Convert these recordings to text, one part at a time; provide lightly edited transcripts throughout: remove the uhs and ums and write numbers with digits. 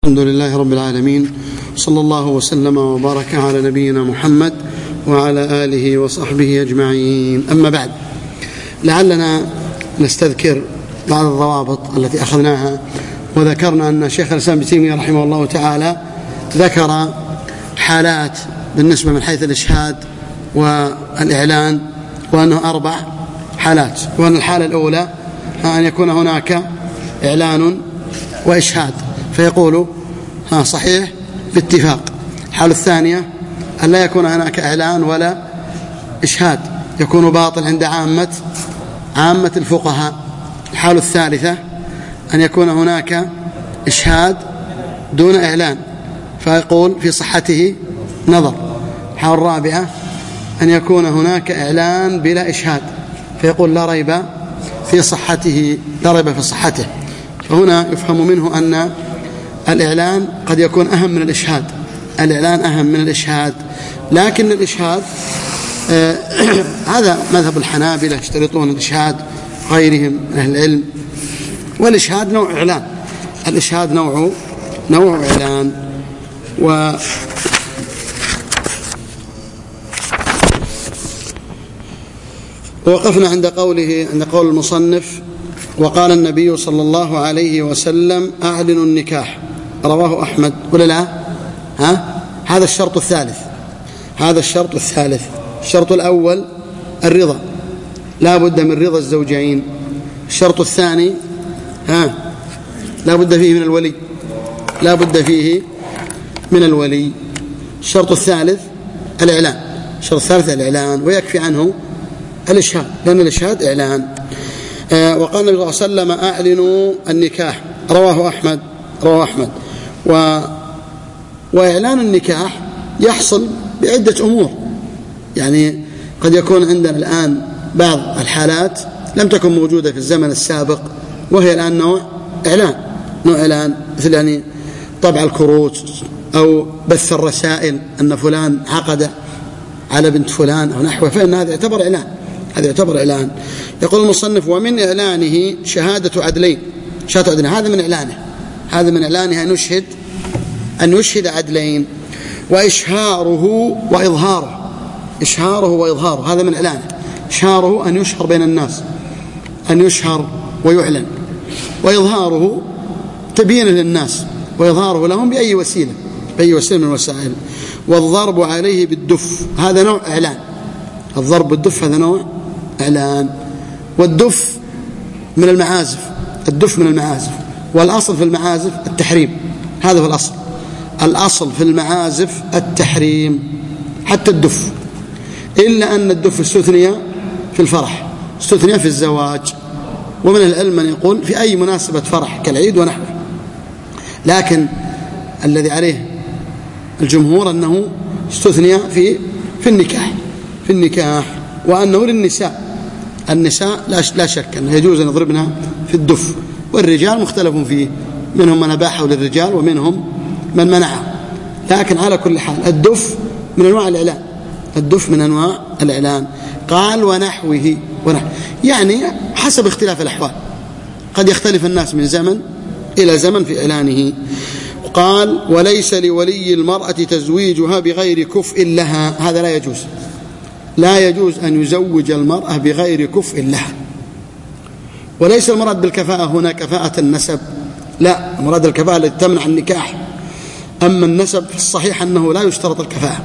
الحمد لله رب العالمين، صلى الله وسلم وبارك على نبينا محمد وعلى آله وصحبه أجمعين. أما بعد، لعلنا نستذكر بعض الضوابط التي أخذناها، وذكرنا أن شيخ الإسلام ابن تيمية رحمه الله تعالى ذكر حالات بالنسبة من حيث الإشهاد والإعلان، وأنه 4 حالات، وأن الحالة الأولى أن يكون هناك إعلان وإشهاد، فيقول صحيح باتفاق. الحالة الثانية أن لا يكون هناك إعلان ولا إشهاد، يكون باطل عند عامة الفقهاء. الحالة الثالثة أن يكون هناك إشهاد دون إعلان، فيقول في صحته نظر. الحالة الرابعة أن يكون هناك إعلان بلا إشهاد، فيقول لا ريب في صحته. فهنا يفهم منه أن الإعلان قد يكون أهم من الإشهاد، الإعلان أهم من الإشهاد، لكن الإشهاد هذا مذهب الحنابلة، يشترطون الإشهاد، غيرهم من أهل العلم. والإشهاد نوع إعلان، الإشهاد نوع إعلان. ووقفنا عند قول المصنف: وقال النبي صلى الله عليه وسلم: أعلنوا النكاح. رواه أحمد ولا لا؟ هذا الشرط الثالث. الشرط الأول الرضا، لا بد من رضا الزوجين. الشرط الثاني لا بد فيه من الولي. الشرط الثالث الإعلان، ويكفي عنه الإشهاد، لأن الإشهاد إعلان. وقال النبي صلى الله عليه وسلم: أعلنوا النكاح. رواه أحمد. وإعلان النكاح يحصل بعدة أمور، يعني قد يكون عندنا الآن بعض الحالات لم تكن موجودة في الزمن السابق، وهي الآن نوع إعلان، مثل يعني طبع الكروت أو بث الرسائل أن فلان عقد على بنت فلان أو نحوه، فإن هذا يعتبر إعلان. يقول المصنف: ومن إعلانه شهادة عدلين. هذا من إعلانه أن يشهد عدلين، وإشهاره وإظهاره، هذا من إعلانه. إشهاره أن يشهر بين الناس، أن يشهر ويعلن، وإظهاره تبيين للناس، وإظهاره لهم بأي وسيلة من الوسائل. والضرب عليه بالدف، هذا نوع إعلان. الضرب بالدف هذا نوع إعلان. والدف من المعازف، والأصل في المعازف التحريم، هذا هو الأصل في المعازف التحريم، حتى الدف، إلا أن الدف استثني في الفرح، استثني في الزواج، ومن العلم من يقول في أي مناسبة فرح كالعيد ونحوه، لكن الذي عليه الجمهور أنه استثني في النكاح، وأنه للنساء. النساء لا شك أنه يجوز أن يضربنا في الدف، والرجال مختلف فيه، منهم من أباحه للرجال ومنهم من منعه، لكن على كل حال الدف من أنواع الإعلان. قال: ونحوه، يعني حسب اختلاف الأحوال، قد يختلف الناس من زمن إلى زمن في إعلانه. قال: وليس لولي المرأة تزويجها بغير كفء لها. هذا لا يجوز أن يزوج المرأة بغير كفء لها. وليس المراد بالكفاءة هنا كفاءة النسب، لا، المراد الكفاءة التي تمنع النكاح. أما النسب في الصحيح أنه لا يشترط الكفاءة،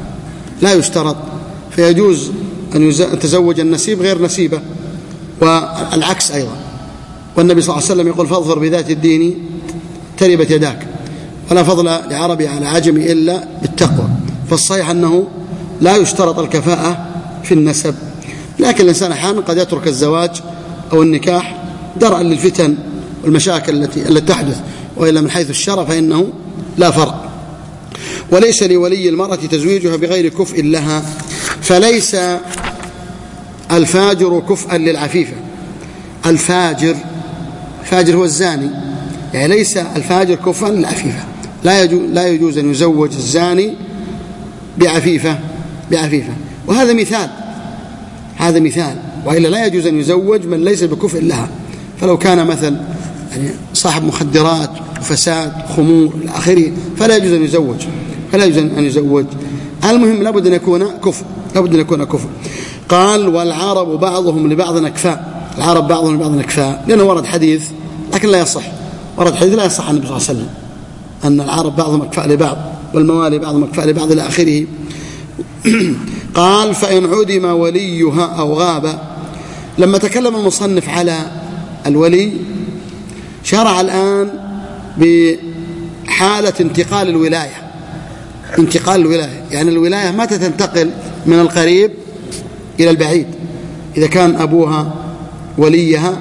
فيجوز أن يتزوج النسيب غير نسيبة، والعكس أيضا. والنبي صلى الله عليه وسلم يقول: فاظفر بذات الدين تربت يداك، ولا فضل لعربي على عجمي إلا بالتقوى. فالصحيح أنه لا يشترط الكفاءة في النسب، لكن الإنسان أحيانا قد يترك الزواج أو النكاح درءا للفتن والمشاكل التي تحدث، وإلا من حيث الشرع فإنه لا فرق. وليس لولي المرأة تزويجها بغير كفء لها، فليس الفاجر كفءا للعفيفة. الفاجر هو الزاني، يعني ليس الفاجر كفءا للعفيفة. لا يجوز أن يزوج الزاني بعفيفة، وهذا مثال، وإلا لا يجوز أن يزوج من ليس بكفء لها. فلو كان مثل يعني صاحب مخدرات وفساد خمور إلى آخره، فلا يجوز أن يزوج. المهم لابد أن يكون كفء. قال والعرب بعضهم لبعض أكفاء. العرب بعضهم لبعض أكفاء، لأنه ورد حديث لكن لا يصح، ورد حديث لا يصح عن النبي صلى الله عليه وسلم أن العرب بعضهم أكفاء لبعض والموالي بعضهم أكفاء لبعض إلى آخره. قال فإن عدم وليها أو غاب. لما تكلم المصنف على الولي شرع الآن بحالة انتقال الولاية. يعني الولاية متى تنتقل من القريب إلى البعيد؟ إذا كان أبوها وليها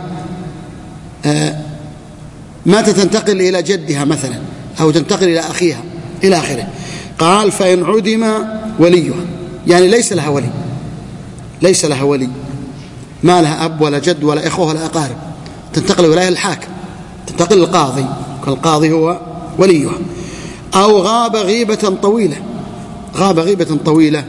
متى تنتقل إلى جدها مثلا، أو تنتقل إلى أخيها إلى آخره. قال فإن عدم وليها، يعني ليس لها ولي، ما لها أب ولا جد ولا إخوة ولا أقارب، تنتقل الولاية للحاكم، تنتقل للقاضي، القاضي هو وليها. أو غاب غيبة طويلة.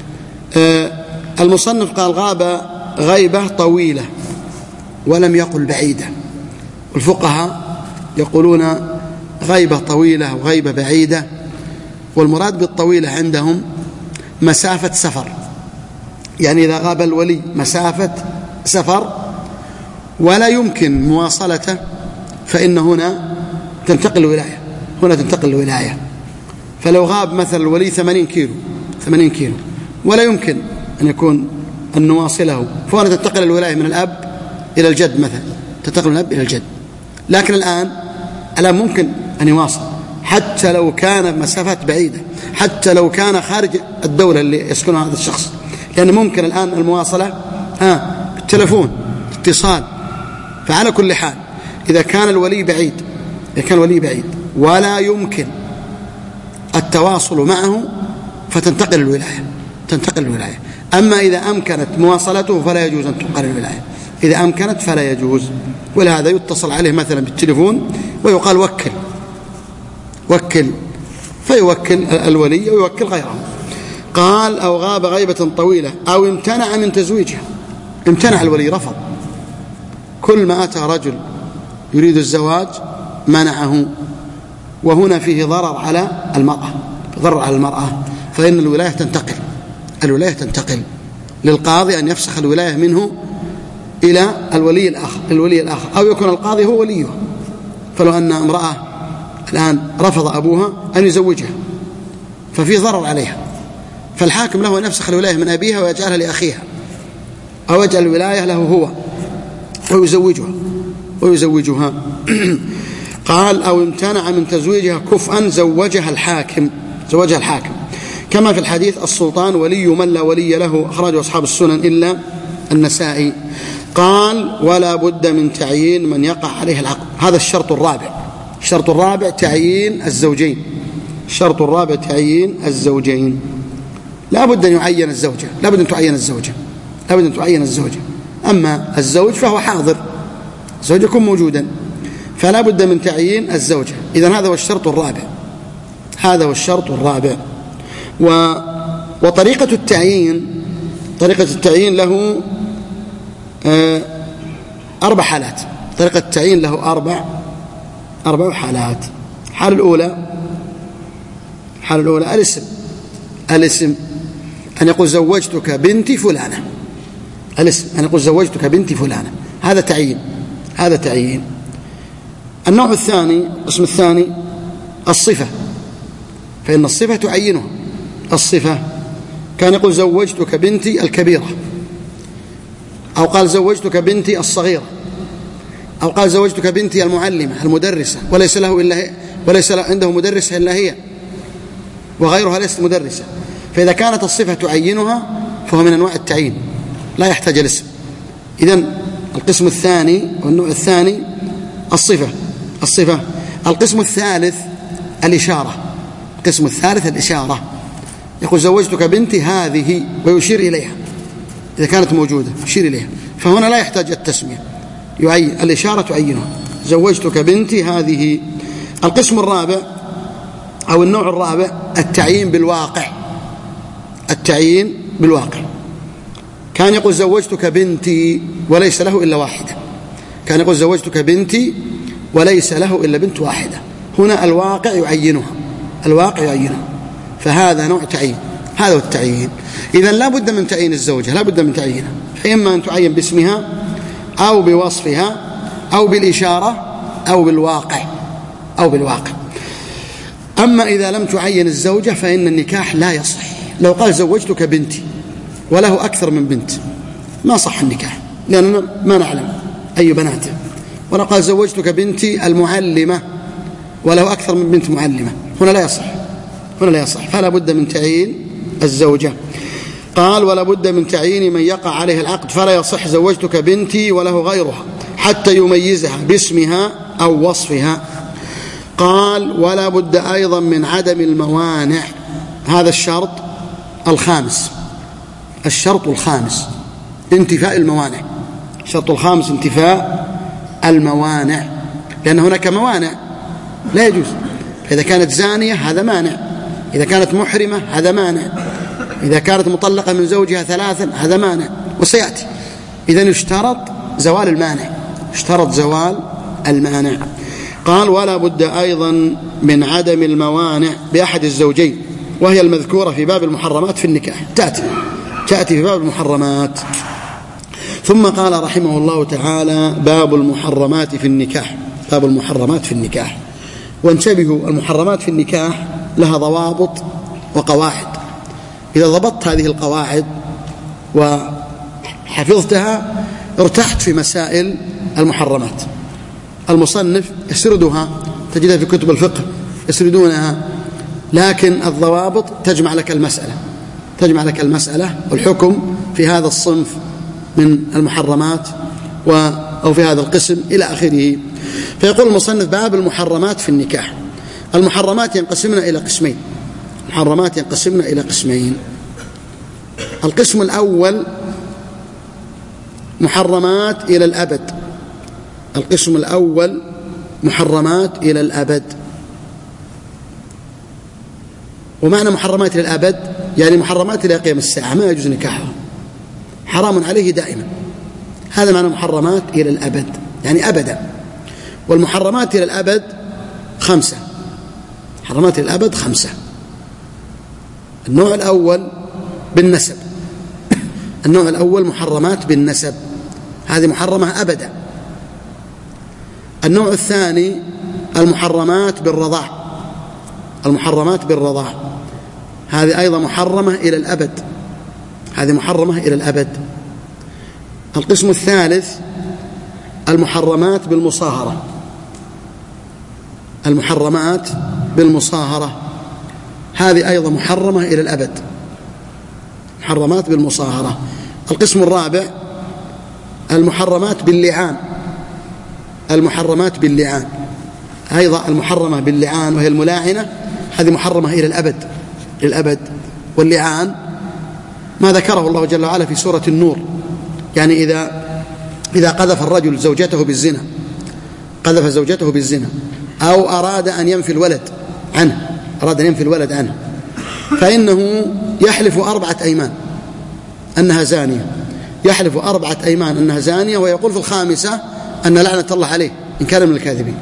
المصنف قال غاب غيبة طويلة ولم يقل بعيدة، والفقهاء يقولون غيبة طويلة وغيبة بعيدة، والمراد بالطويلة عندهم مسافة سفر، يعني إذا غاب الولي مسافة سفر ولا يمكن مواصلته فإن هنا تنتقل الولاية. فلو غاب مثلا الولي 80 كيلو ولا يمكن أن نواصله، فهنا تنتقل الولاية من الأب إلى الجد مثلا، تنتقل من الأب إلى الجد. لكن الآن ممكن أن يواصل حتى لو كان مسافات بعيدة، حتى لو كان خارج الدولة اللي يسكنها هذا الشخص، لأن ممكن الآن المواصلة بالتلفون اتصال. فعلى كل حال إذا كان الولي بعيد ولا يمكن التواصل معه فتنتقل الولاية. أما إذا أمكنت مواصلته فلا يجوز أن تنقل الولاية، إذا أمكنت فلا يجوز. ولهذا يتصل عليه مثلا بالتليفون ويقال وكل فيوكل الولي أو يوكل غيره. قال أو غاب غيبة طويلة أو امتنع من تزويجها. امتنع الولي، رفض، كل ما أتى رجل يريد الزواج منعه، وهنا فيه ضرر على المرأة، فإن الولاية تنتقل للقاضي أن يفسخ الولاية منه إلى الولي الآخر، أو يكون القاضي هو وليه. فلو أن امرأة الآن رفض أبوها أن يزوجها ففي ضرر عليها، فالحاكم له أن يفسخ الولاية من أبيها ويجعلها لأخيها، أو يجعل الولاية له هو ويزوجها. قال أو امتنع من تزويجها كفءا زوجها الحاكم كما في الحديث السلطان ولي من لا ولي له، أخرجه أصحاب السنن إلا النسائي. قال ولا بد من تعيين من يقع عليه العقد. هذا الشرط الرابع تعيين الزوجين. لا بد أن يعين الزوجة، لا بد أن تعين الزوجة. أما الزوج فهو حاضر، الزوج يكون موجودا، فلا بد من تعيين الزوجة. إذن هذا هو الشرط الرابع. وطريقة التعيين له 4 حالات. طريقة التعيين له 4 حالات. الحالة الأولى الاسم، أن يقول زوجتك بنتي فلانة. الاسم أن يقول زوجتك بنتي فلانة، هذا تعيين. النوع الثاني، القسم الثاني الصفة، فإن الصفة تعينها. الصفة كان يقول زوجتك بنتي الكبيرة، أو قال زوجتك بنتي الصغيرة، أو قال زوجتك بنتي المعلمة المدرسة، وليس عنده مدرسة إلا هي، وغيرها ليست مدرسة. فإذا كانت الصفة تعينها فهو من أنواع التعيين، لا يحتاج الاسم. إذن القسم الثاني والنوع الثاني الصفة. القسم الثالث الإشارة. يقول زوجتك بنتي هذه ويشير إليها، إذا كانت موجودة يشير إليها، فهنا لا يحتاج التسمية، يعين الإشارة تعينها، زوجتك بنتي هذه. القسم الرابع أو النوع الرابع التعيين بالواقع. كان يقول زوجتك بنتي وليس له إلا واحدة، كان يقول زوجتك بنتي وليس له إلا بنت واحدة، هنا الواقع يعينها، الواقع يعينها، فهذا نوع تعيين، هذا هو التعيين. إذن لا بد من تعيين الزوجة، لا بد من تعيينها، فإما أن تعين باسمها أو بوصفها أو بالإشارة أو بالواقع أو بالواقع. أما إذا لم تعين الزوجة فإن النكاح لا يصح. لو قال زوجتك بنتي وله أكثر من بنت ما صح النكاح، لأننا ما نعلم أي بناته. ولو قال زوجتك بنتي المعلمة وله أكثر من بنت معلمة، هنا لا يصح، هنا لا يصح، فلا بد من تعيين الزوجة. قال ولا بد من تعيين من يقع عليه العقد، فلا يصح زوجتك بنتي وله غيرها حتى يميزها باسمها أو وصفها. قال ولا بد أيضا من عدم الموانع، هذا الشرط الخامس، الشرط الخامس انتفاء الموانع، الشرط الخامس انتفاء الموانع، لأن هناك موانع لا يجوز. إذا كانت زانية هذا مانع، إذا كانت محرمة هذا مانع، إذا كانت مطلقة من زوجها 3 هذا مانع، وسيأتي. إذن اشترط زوال المانع، اشترط زوال المانع. قال ولا بد أيضا من عدم الموانع بأحد الزوجين، وهي المذكورة في باب المحرمات في النكاح، تأتي في باب المحرمات. ثم قال رحمه الله تعالى باب المحرمات في النكاح، باب المحرمات في النكاح. وانتبهوا، المحرمات في النكاح لها ضوابط وقواعد، إذا ضبطت هذه القواعد وحفظتها ارتحت في مسائل المحرمات. المصنف يسردها، تجدها في كتب الفقه يسردونها، لكن الضوابط تجمع لك المسألة، تجمع لك المسألة والحكم في هذا الصنف من المحرمات أو في هذا القسم إلى آخره. فيقول المصنف باب المحرمات في النكاح. المحرمات ينقسمن إلى قسمين، المحرمات ينقسمن إلى قسمين. القسم الأول محرمات إلى الأبد، القسم الأول محرمات إلى الأبد. ومعنى محرمات إلى الأبد يعني محرمات إلى قيام الساعة، ما يجوز نكاحها، حرام عليه دائما، هذا معنى محرمات إلى الأبد يعني أبدا. والمحرمات إلى الأبد 5، محرمات إلى الأبد 5. النوع الأول بالنسب، النوع الأول محرمات بالنسب، هذه محرمة أبدا. النوع الثاني المحرمات بالرضاع، المحرمات بالرضاع، هذه أيضا محرمة إلى الأبد، هذه محرمة إلى الأبد. القسم الثالث المحرمات بالمصاهرة، المحرمات بالمصاهرة، هذه أيضا محرمة إلى الأبد، محرمات بالمصاهرة. القسم الرابع المحرمات باللعان، المحرمات باللعان، أيضا المحرمة باللعان وهي الملاعنة، هذه محرمة إلى الأبد، إلى الأبد. واللعان ما ذكره الله جل وعلا في سورة النور، يعني إذا قذف الرجل زوجته بالزنا، قذف زوجته بالزنا أو أراد أن ينفي الولد عنه، أراد أن ينفي الولد عنه، فإنه يحلف 4 أيمان أنها زانية، يحلف 4 أيمان أنها زانية، ويقول في الخامسة أن لعنة الله عليه إن كان من الكاذبين.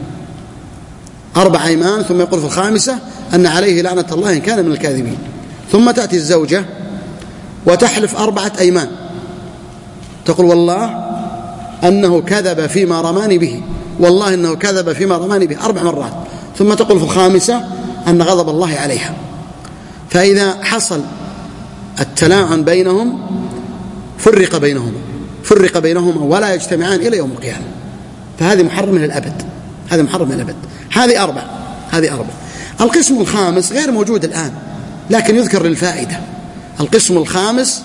4 أيمان ثم يقول في الخامسة أن عليه لعنة الله إن كان من الكاذبين. ثم تأتي الزوجة وتحلف 4 أيمان، تقول والله أنه كذب فيما رماني به، والله أنه كذب فيما رماني به 4 مرات، ثم تقول في الخامسة أن غضب الله عليها. فإذا حصل التلاعن بينهم فرق بينهما ولا يجتمعان إلى يوم القيامة، فهذه محرمة إلى الأبد، هذه محرمة إلى الأبد. هذه 4. القسم الخامس غير موجود الآن لكن يذكر للفائدة. القسم الخامس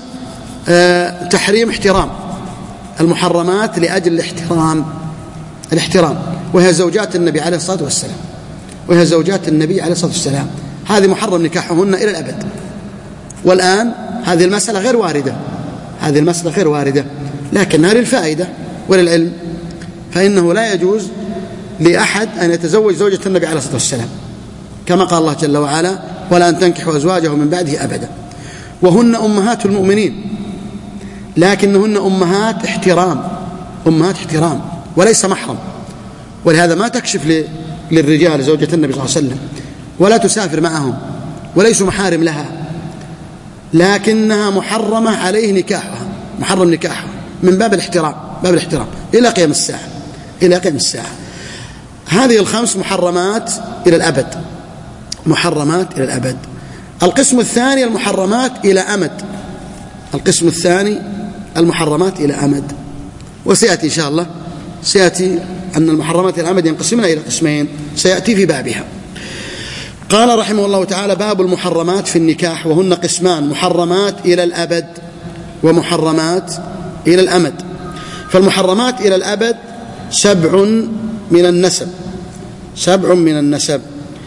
تحريم احترام، المحرمات لأجل الاحترام، وهي زوجات النبي عليه الصلاة والسلام، وهي زوجات النبي عليه الصلاة والسلام، هذه محرم نكاحهن إلى الأبد. والآن هذه المسألة غير واردة، هذه المسألة غير واردة، لكنها للفائدة وللعلم. فإنه لا يجوز لأحد أن يتزوج زوجة النبي عليه الصلاة والسلام، كما قال الله جل وعلا ولا أن تنكحوا أزواجه من بعده أبدا. وهن أمهات المؤمنين، لكنهن أمهات احترام، أمهات احترام وليس محرم، ولهذا ما تكشف للرجال زوجة النبي صلى الله عليه وسلم ولا تسافر معهم وليسوا محارم لها، لكنها محرمة عليه نكاحها، محرم نكاحها من باب الاحترام، باب الاحترام إلى قيام الساعة، إلى قيام الساعة. هذه الخمس محرمات إلى الأبد، محرمات إلى الأبد. القسم الثاني المحرمات إلى أمد، القسم الثاني المحرمات إلى أمد، وسيأتي إن شاء الله، سيأتي أن المحرمات إلى الأمد ينقسمن إلى قسمين سيأتي في بابها. قال رحمه الله تعالى: باب المحرمات في النكاح، وهن قسمان: محرمات إلى الأبد ومحرمات إلى الأمد. فالمحرمات إلى الأبد 7 من النسب، 7 من النسب.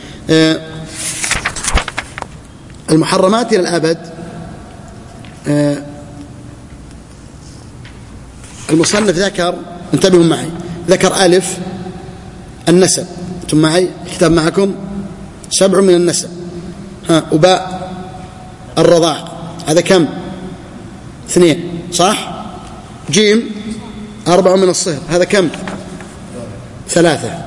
المحرمات إلى الأبد المصنف ذكر، انتبهوا معي، ذكر ألف النسب، أنتم معي الكتاب معكم، 7 من النسب. وباء الرضاع، هذا كم؟ 2 صح؟ جيم 4 من الصهر، هذا كم؟ 3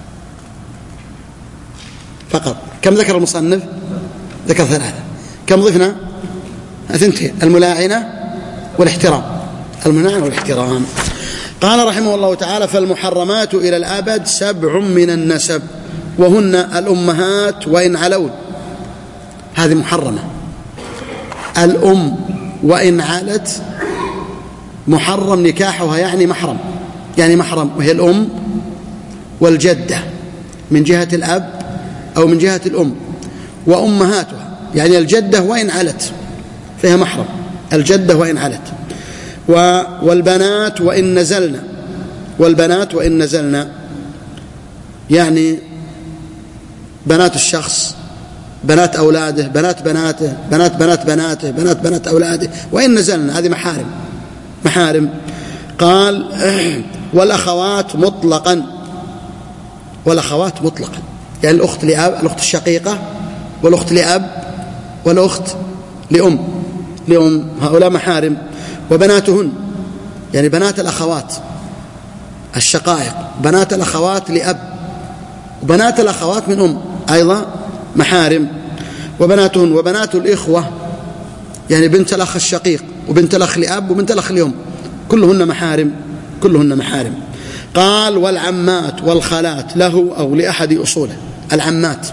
فقط. كم ذكر المصنف؟ ذكر 3. كم ضفنا؟ 2: الملاعنة والاحترام، الملاعنة والاحترام. قال رحمه الله تعالى: فالمحرمات إلى الأبد 7 من النسب، وهن الأمهات وإن علون، هذه محرمة. الأم وإن علت محرم نكاحها، يعني محرم، يعني محرم، وهي الأم والجدة من جهة الأب أو من جهة الأم، وأمهاتها يعني الجدة وإن علت فهي محرم، الجدة وإن علت. والبنات وإن نزلنا، والبنات وإن نزلنا يعني بنات الشخص، بنات أولاده، بنات بناته، بنات بنات بناته، بنات بنات أولاده، وإن نزلنا، هذه محارم، محارم. قال: والأخوات مطلقا، والأخوات مطلقا يعني الأخت لأب، الأخت الشقيقة، والأخت لأب، والأخت لأم، هؤلاء محارم. وبناتهن يعني بنات الأخوات الشقائق، بنات الأخوات لأب، وبنات الأخوات من أم أيضا محارم. وبناتهن وبنات الإخوة يعني بنت الأخ الشقيق وبنت الأخ لأب وبنت الأخ لأم، كلهن محارم، كلهن محارم. قال: والعمات والخالات له أو لأحد أصوله، العمات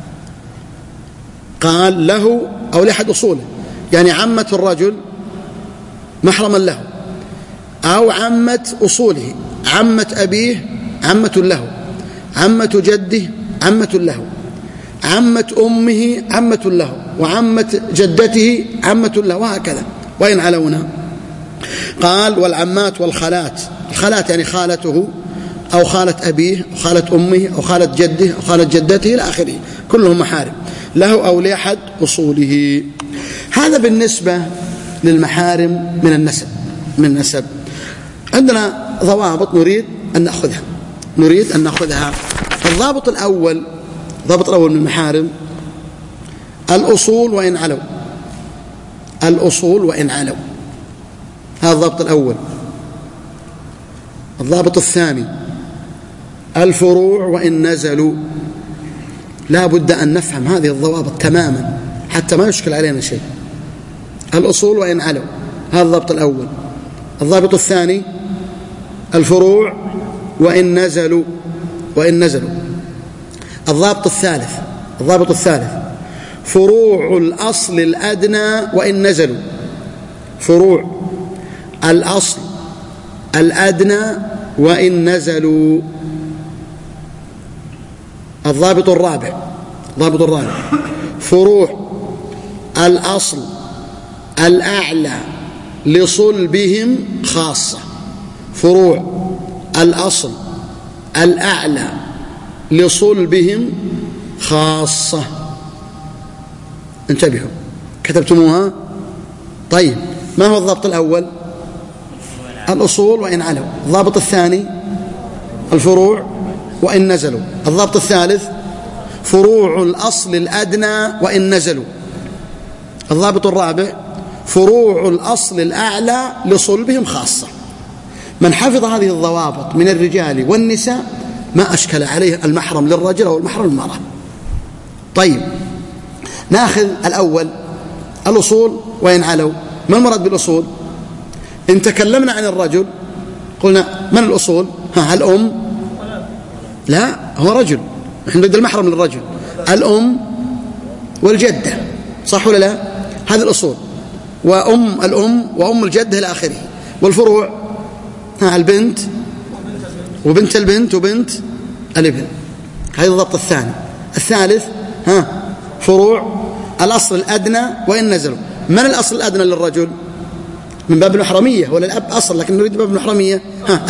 قال له أو لأحد أصوله، يعني عمة الرجل محرما له، أو عمة أصوله، عمة أبيه عمة له، عمة جده عمة له، عمة أمه عمة له، وعمة جدته عمة له، وهكذا وإن علونا. قال: والعمات والخالات، الخالات يعني خالته أو خالة أبيه أو خالة أمه أو خالة جده أو خالة جدته إلى آخره، كلهم محارم له أو لأحد أصوله. هذا بالنسبة للمحارم من النسب، من النسب. عندنا ضوابط نريد أن نأخذها، نريد أن نأخذها. الضابط الأول، الضابط الأول من المحارم: الأصول وإن علوا، الأصول وإن علوا، هذا الضابط الأول. الضابط الثاني: الفروع وإن نزلوا. لا بد أن نفهم هذه الضوابط تماما حتى ما يشكل علينا شيء. الأصول وإن علوا، هذا الضابط الأول. الضابط الثاني: الفروع وإن نزلوا، وإن نزلوا. الضابط الثالث، الضابط الثالث: فروع الأصل الأدنى وإن نزلوا، فروع الأصل الأدنى وإن نزلوا. الضابط الرابع، الضابط الرابع: فروع الأصل الأعلى لصلبهم خاصة، فروع الأصل الأعلى لصلبهم خاصة. انتبهوا، كتبتموها؟ طيب، ما هو الضابط الأول؟ الأصول وإن علوا. الضابط الثاني: الفروع وإن نزلوا. الضابط الثالث: فروع الأصل الأدنى وإن نزلوا. الضابط الرابع: فروع الأصل الأعلى لصلبهم خاصة. من حفظ هذه الضوابط من الرجال والنساء ما أشكل عليه المحرم للرجل أو المحرم للمرأة. طيب ناخذ الأول الأصول وإن علوا. ما المراد بالأصول؟ إن تكلمنا عن الرجل قلنا من الأصول؟ الأم؟ لا، هو رجل، نحن نريد المحرم للرجل. الأم والجدة، صح ولا لا؟ هذه الأصول، وأم الأم وأم الجدة إلى آخره. والفروع البنت وبنت البنت وبنت الابن. هذا الضبط الثاني. الثالث فروع الأصل الأدنى وإن نزلوا. من الأصل الأدنى للرجل؟ من باب المحرمية، ولا الأب أصل لكن نريد باب المحرمية.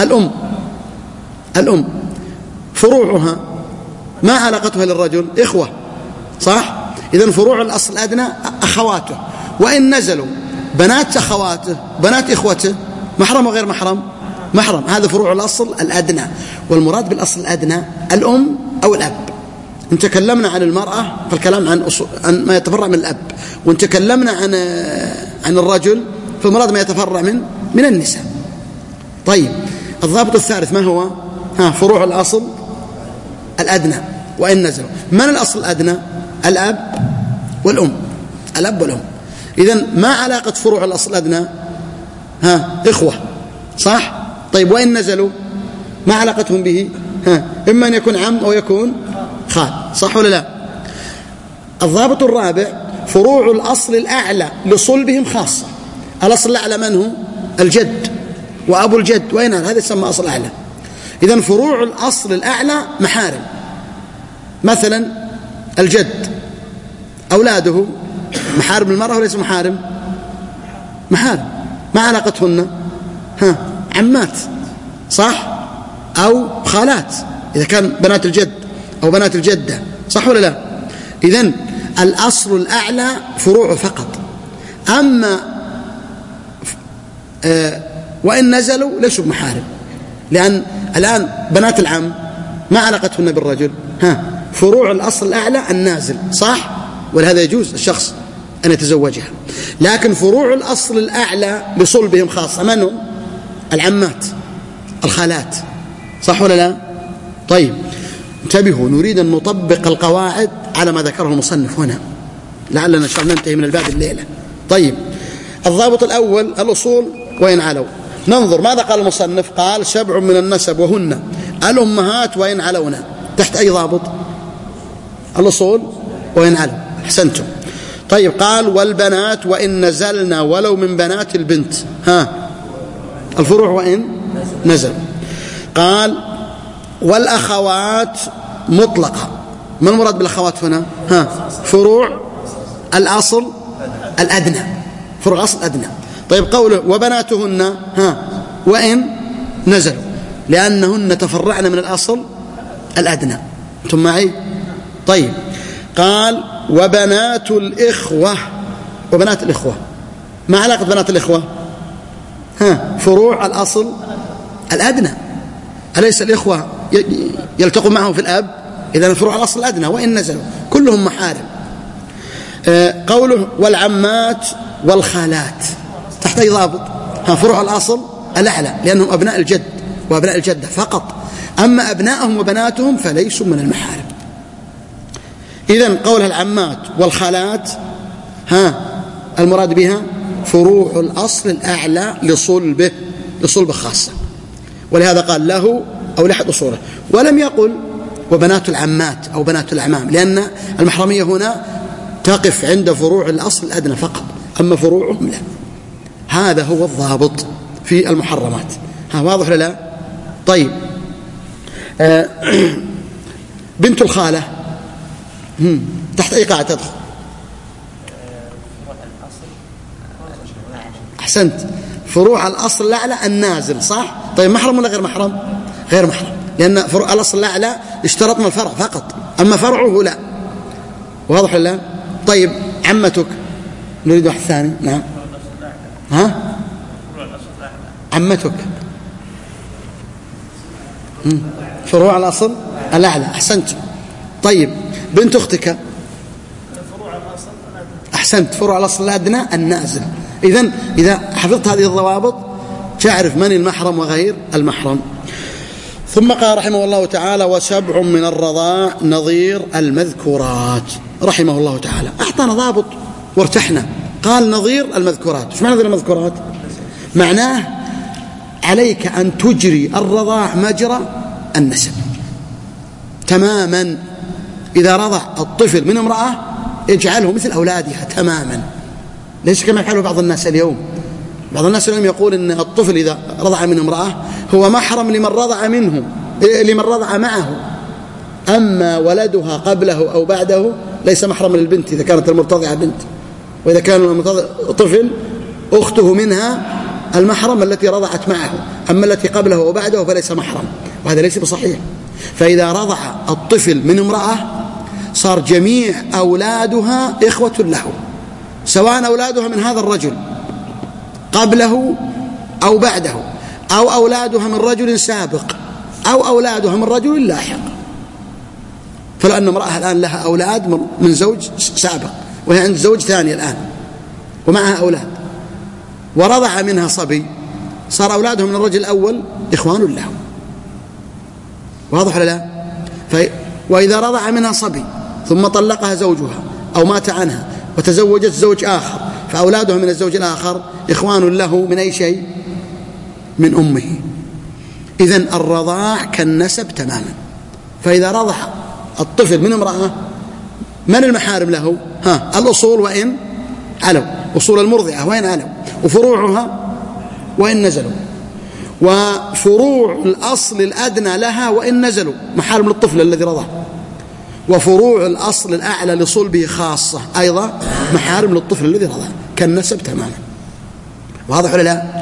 الأم فروعها ما علاقتها للرجل؟ إخوة، صح؟ إذن فروع الأصل الأدنى أخواته، وإن نزلوا بنات أخواته بنات إخوته، محرم وغير محرم؟ محرم. هذا فروع الأصل الأدنى. والمراد بالأصل الأدنى الأم أو الأب. إن تكلمنا عن المرأة فالكلام عن ما يتفرع من الأب، وإن تكلمنا عن الرجل فالمراد ما يتفرع من النساء. طيب الضابط الثالث ما هو؟ فروع الأصل الأدنى وإن نزلوا. من الأصل الأدنى؟ الأب والأم. الأب والأم. إذن ما علاقة فروع الأصل الأدنى؟ إخوة، صح؟ طيب وإن نزلوا ما علاقتهم به؟ إما أن يكون عم أو يكون خال، صح ولا لا؟ الضابط الرابع فروع الأصل الأعلى لصلبهم خاصة. الأصل الأعلى من هو؟ الجد وأبو الجد، وين هذا يسمى أصل أعلى. إذن فروع الأصل الأعلى محارم. مثلا الجد أولاده محارم المرأة وليس محارم؟ محارم. ما علاقتهن؟ عمات، صح؟ أو خالات إذا كان بنات الجد أو بنات الجدة، صح ولا لا؟ إذن الأصل الأعلى فروعه فقط. أما وإن نزلوا ليسوا بمحارم، لأن الآن بنات العم ما علاقتهن بالرجل؟ فروع الأصل الأعلى النازل، صح؟ ولهذا يجوز الشخص أن يتزوجها. لكن فروع الأصل الأعلى لصلبهم خاصة من هم؟ العمات الخالات، صح ولا لا؟ طيب انتبهوا، نريد أن نطبق القواعد على ما ذكره المصنف هنا لعلنا إن شاء الله ننتهي من الباب الليلة. طيب الضابط الأول الأصول وإن علوا. ننظر ماذا قال المصنف. قال 7 من النسب وهن الأمهات وإن علونا. تحت أي ضابط؟ الأصول وإن علوا. أحسنتم. طيب قال والبنات وإن نزلنا ولو من بنات البنت. الفروع وإن نزل. قال والأخوات مطلقة. ما المراد بالأخوات هنا؟ فروع الأصل الأدنى. فروع الأصل الأدنى. طيب قوله وبناتهن وإن نزلوا، لأنهن تفرعن من الأصل الأدنى. أنتم معي؟ طيب قال وبنات الإخوة. وبنات الإخوة ما علاقة بنات الإخوة؟ فروع الأصل الأدنى. أليس الإخوة يلتقوا معهم في الأب؟ إذن فروع الأصل الأدنى وإن نزلوا كلهم محارم. قوله والعمات والخالات تحت أي ضابط؟ فروع الأصل الأعلى، لأنهم أبناء الجد وأبناء الجدة فقط. أما أبنائهم وبناتهم فليسوا من المحارم. إذن قولها العمات والخالات المراد بها فروع الأصل الأعلى لصلبه خاصة، ولهذا قال له أو لأحد أصوله. ولم يقل وبنات العمات أو بنات الأعمام، لأن المحرمية هنا تقف عند فروع الأصل الأدنى فقط، أما فروعهم لا. هذا هو الضابط في المحرمات. واضح ولا لا؟ طيب بنت الخالة تحت أي قاعدة تدخل؟ أحسنت، فروع الأصل الأعلى النازل، صح؟ طيب محرم ولا غير محرم؟ غير محرم، لأن فروع الأصل الأعلى اشترطنا الفرع فقط، أما فرعه لا. واضح ولا لا؟ طيب عمتك، نريد واحد ثاني. نعم. عمتك فروع الأصل الأعلى. أحسنت. طيب بنت أختك أحسنت، فروع الأصل الأدنى النازل. إذن إذا حفظت هذه الضوابط تعرف من المحرم وغير المحرم. ثم قال رحمه الله تعالى: وسبع من الرضاع نظير المذكورات. رحمه الله تعالى أعطانا ضابط وارتحنا، قال نظير المذكورات. ايش معنى نظير المذكورات؟ معناه عليك أن تجري الرضاع مجرى النسب تماما. إذا رضع الطفل من امرأة اجعله مثل أولادها تماما، ليس كما يفعله بعض الناس اليوم. بعض الناس اليوم يقول إن الطفل إذا رضع من امرأة هو محرم لمن رضع منه، لمن رضع معه، أما ولدها قبله أو بعده ليس محرم للبنت إذا كانت المرتضعة بنت، وإذا كان المرتضع طفل أخته منها المحرم التي رضعت معه، أما التي قبله أو بعده فليس محرم، وهذا ليس بصحيح. فإذا رضع الطفل من امرأة صار جميع أولادها إخوة له، سواء أولادها من هذا الرجل قبله أو بعده، أو أولادها من رجل سابق، أو أولادها من رجل لاحق. فلأن امرأة الآن لها أولاد من زوج سابق، وهي عند زوج ثاني الآن ومعها أولاد، ورضع منها صبي، صار أولادهم من الرجل الأول إخوان له. واضح ولا لا؟ وإذا رضع منها صبي ثم طلقها زوجها أو مات عنها وتزوجت زوج آخر، فأولادها من الزوج الآخر إخوان له من أي شيء؟ من أمه. إذن الرضاع كالنسب تماما. فإذا رضع الطفل من امرأة من المحارم له؟ الأصول وإن علوا، أصول المرضعة وإن علوا، وفروعها وإن نزلوا، وفروع الأصل الأدنى لها وإن نزلوا محارم للطفل الذي رضع، وفروع الأصل الأعلى لصلبه خاصة أيضا محارم للطفل الذي رضع كالنسب تماما. واضح ولا لا؟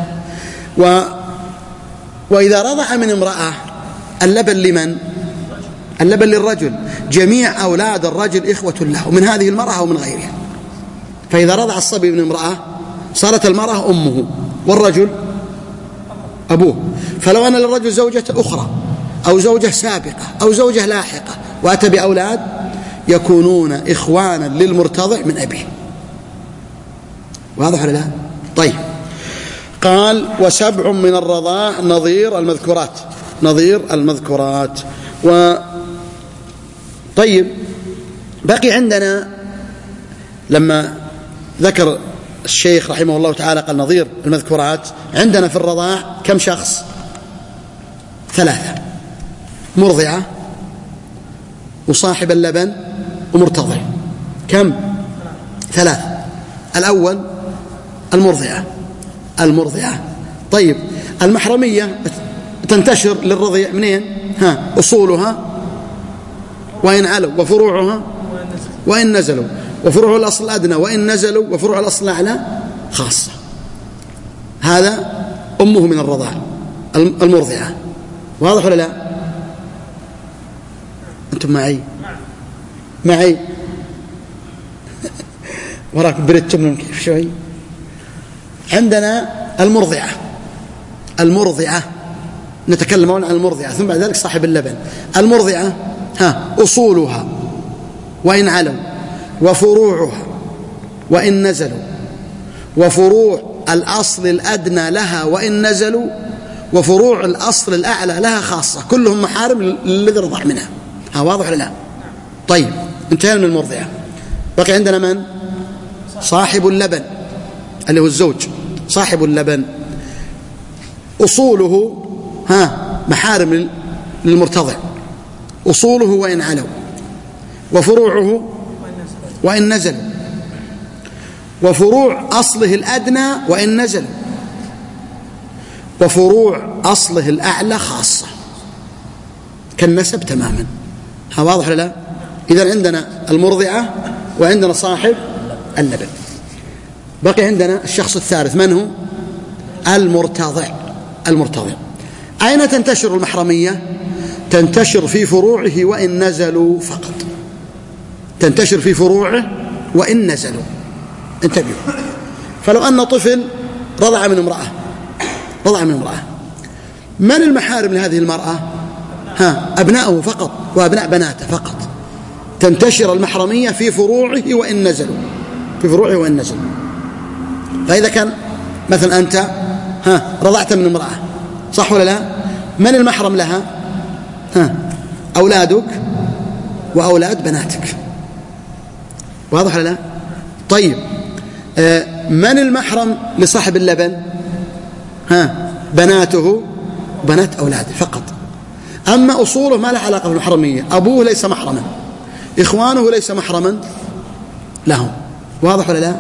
وإذا رضع من امرأة اللبن لمن؟ اللبن للرجل، جميع أولاد الرجل إخوة له من هذه المرأة ومن غيرها. فإذا رضع الصبي من امرأة صارت المرأة أمه والرجل أبوه. فلو أن للرجل زوجة أخرى أو زوجة سابقة أو زوجة لاحقة وأتى بأولاد يكونون إخوانا للمرتضع من أبيه. واضح ولا لا؟ طيب، قال: وسبع من الرضاع نظير المذكورات. نظير المذكورات. طيب، بقي عندنا لما ذكر الشيخ رحمه الله تعالى قال نظير المذكورات، عندنا في الرضاع كم شخص؟ 3: مرضعة وصاحب اللبن ومرتضع. كم؟ 3. الأول المرضعة. طيب، المحرمية تنتشر للرضيع منين؟ أصولها وإن علوا، وفروعها وإن نزلوا، وفروع الأصل الأدنى وإن نزلوا، وفروع الأصل الأعلى خاصة. هذا أمه من الرضاع المرضعة. واضح ولا لا؟ أنتم معي وراك بريد تمنون كيف شوي. عندنا المرضعة نتكلم عن المرضعة، ثم بعد ذلك صاحب اللبن. المرضعة أصولها وإن علوا، وفروعها وإن نزلوا، وفروع الأصل الأدنى لها وإن نزلوا، وفروع الأصل الأعلى لها خاصة، كلهم محارم للذي رضع منها. واضح ولا لا؟ طيب، انتهينا من المرضعة. بقي عندنا من؟ صاحب اللبن اللي هو الزوج. صاحب اللبن أصوله محارم للمرتضع، أصوله وإن علوا، وفروعه وإن نزل، وفروع أصله الأدنى وإن نزل، وفروع أصله الأعلى خاصة كالنسب تماما. واضح ولا لا؟ إذن عندنا المرضعة وعندنا صاحب اللبن. بقي عندنا الشخص الثالث، من هو؟ المرتضع. أين تنتشر المحرمية؟ تنتشر في فروعه وإن نزلوا فقط. تنتشر في فروعه وإن نزلوا. انتبهوا. فلو أن طفل رضع من امرأة، من المحارم لهذه المرأة؟ أبناؤه فقط وأبناء بناته فقط. تنتشر المحرمية في فروعه وإن نزلوا. فإذا كان مثلا أنت رضعت من امرأة، صح ولا لا؟ من المحرم لها؟ أولادك وأولاد بناتك. واضح ولا لا؟ طيب من المحرم لصاحب اللبن؟ بناته بنات أولاده فقط. أما أصوله ما له علاقة بالمحرمية، أبوه ليس محرما، إخوانه ليس محرما لهم. واضح ولا لا؟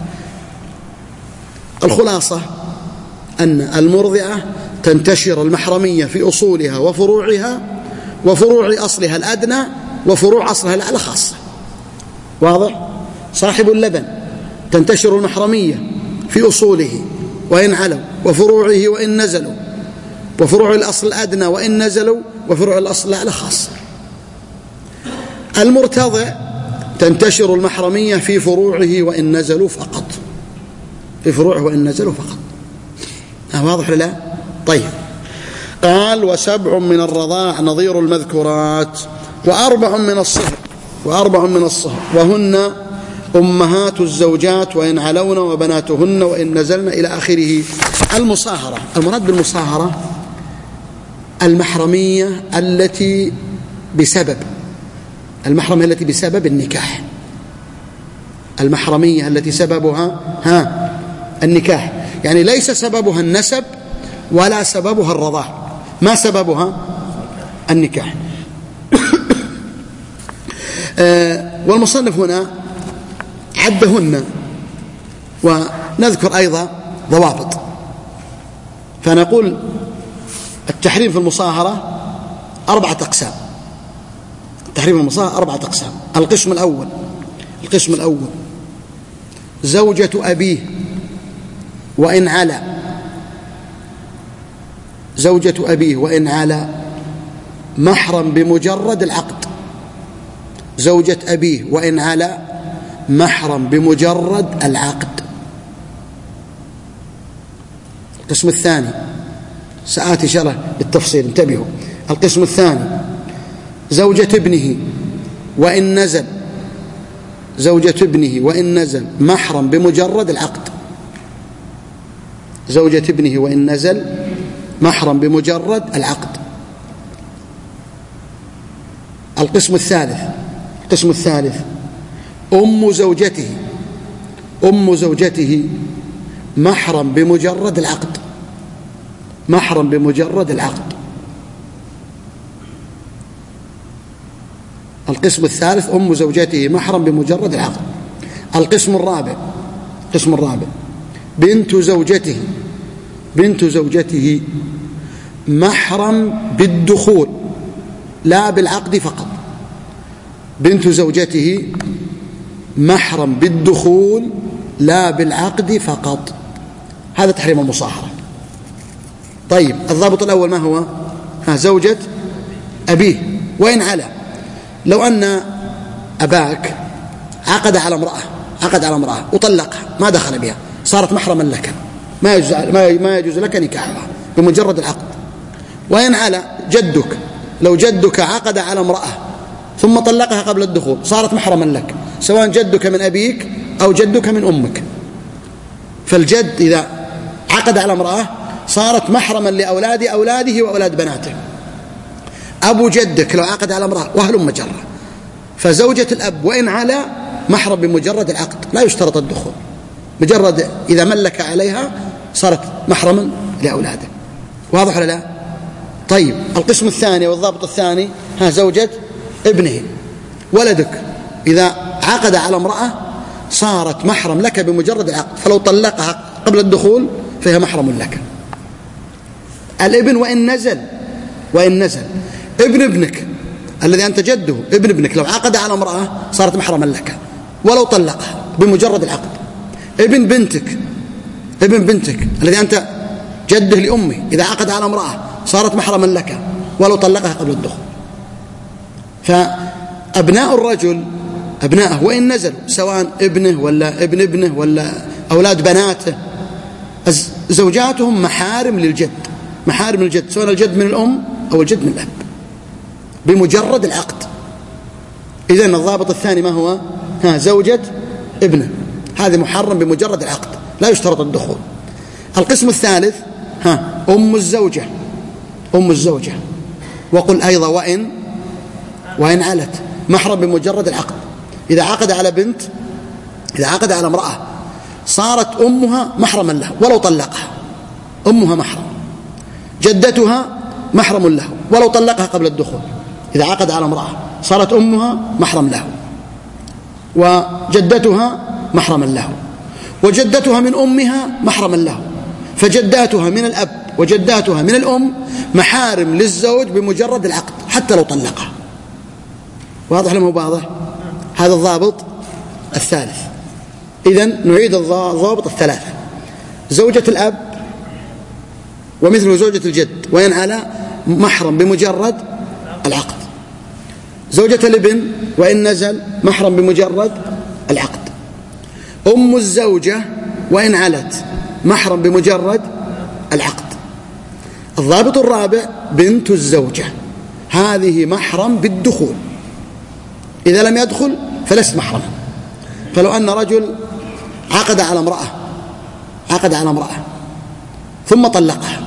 الخلاصة أن المرضعة تنتشر المحرمية في أصولها وفروعها، وفروع أصلها الأدنى وفروع أصلها الأعلى خاصة. واضح؟ صاحب اللبن تنتشر المحرمية في أصوله وإن علوا، وفروعه وإن نزلوا، وفروع الأصل الأدنى وإن نزلوا، وفروع الأصل الأعلى خاصة. المرتضع تنتشر المحرمية في فروعه وإن نزلوا فقط، في فروعه وإن نزلوا فقط. واضح ولا لا؟ طيب. قال: وسبع من الرضاع نظير المذكورات، وأربع من الصهر، وهن أمهات الزوجات وإن علون، وبناتهن وإن نزلن، إلى آخره. المصاهرة، المراد بالمصاهرة المحرمية التي بسبب النكاح، المحرمية التي سببها النكاح، يعني ليس سببها النسب ولا سببها الرضاع، ما سببها النكاح. والمصنف هنا عدهن، ونذكر أيضا ضوابط. فنقول التحريم في المصاهرة 4 أقسام. التحريم في المصاهرة 4 أقسام. القسم الأول زوجة أبيه وإن علا، زوجة أبيه وإن علا محرم بمجرد العقد، زوجة أبيه وإن علا محرم بمجرد العقد. القسم الثاني سآتي إن شاء الله بالتفصيل، انتبهوا. القسم الثاني زوجة ابنه وإن نزل، زوجة ابنه وإن نزل محرم بمجرد العقد، زوجة ابنه وإن نزل محرم بمجرد العقد. القسم الثالث أم زوجته محرم بمجرد العقد، محرم بمجرد العقد. القسم الثالث أم زوجته محرم بمجرد العقد. القسم الرابع بنت زوجته محرم بالدخول لا بالعقد فقط، بنت زوجته محرم بالدخول لا بالعقد فقط. هذا تحريم المصاهرة. طيب، الضابط الأول ما هو؟ زوجة أبيه وإن علا. لو أن أباك عقد على امرأة وطلقها، ما دخل بها، صارت محرما لك، ما يجوز لك نكاحها بمجرد العقد. وإن علا جدك، لو جدك عقد على امرأة ثم طلقها قبل الدخول، صارت محرما لك، سواء جدك من أبيك أو جدك من أمك. فالجد إذا عقد على امرأة صارت محرما لأولاد أولاده وأولاد بناته. أبو جدك لو عقد على امرأة وهلم جرة، فزوجة الأب وإن علا محرم بمجرد العقد، لا يشترط الدخول، مجرد إذا ملك عليها صارت محرما لأولاده. واضح ولا لا؟ طيب، القسم الثاني والضابط الثاني زوجة ابنه، ولدك إذا عقد على امرأة صارت محرم لك بمجرد العقد، فلو طلقها قبل الدخول فهي محرم لك. الابن وإن نزل ابن ابنك الذي أنت جده، ابن ابنك لو عقد على امرأة صارت محرما لك ولو طلقها بمجرد العقد. ابن بنتك الذي أنت جده لأمه، إذا عقد على امرأة صارت محرما لك ولو طلقها قبل الدخول. فأبناء الرجل أبناءه وإن نزلوا، سواء ابنه ولا ابنه ولا أولاد بناته، زوجاتهم محارم للجد، سواء الجد من الأم أو الجد من الأب بمجرد العقد. إذن الضابط الثاني ما هو؟ زوجة ابنه، هذه محرم بمجرد العقد، لا يشترط الدخول. القسم الثالث أم الزوجة وقل أيضا وإن علت، محرم بمجرد العقد. إذا عقد على بنت، إذا عقد على امرأة صارت أمها محرما له ولو طلقها، أمها محرم، جدتها محرم له ولو طلقها قبل الدخول. إذا عقد على امرأة صارت أمها محرم له وجدتها محرما له وجدتها من أمها محرما له، فجداتها من الأب وجداتها من الأم محارم للزوج بمجرد العقد حتى لو طلقها. واضح لما هو واضح؟ هذا الضابط الثالث. إذن نعيد الضوابط الثلاثة: زوجة الأب ومثله زوجة الجد وإن على محرم بمجرد العقد، زوجة الابن وإن نزل محرم بمجرد العقد، أم الزوجة وإن علت محرم بمجرد العقد. الضابط الرابع: بنت الزوجة، هذه محرم بالدخول، إذا لم يدخل فلست محرم. فلو أن رجل عقد على امرأة ثم طلقها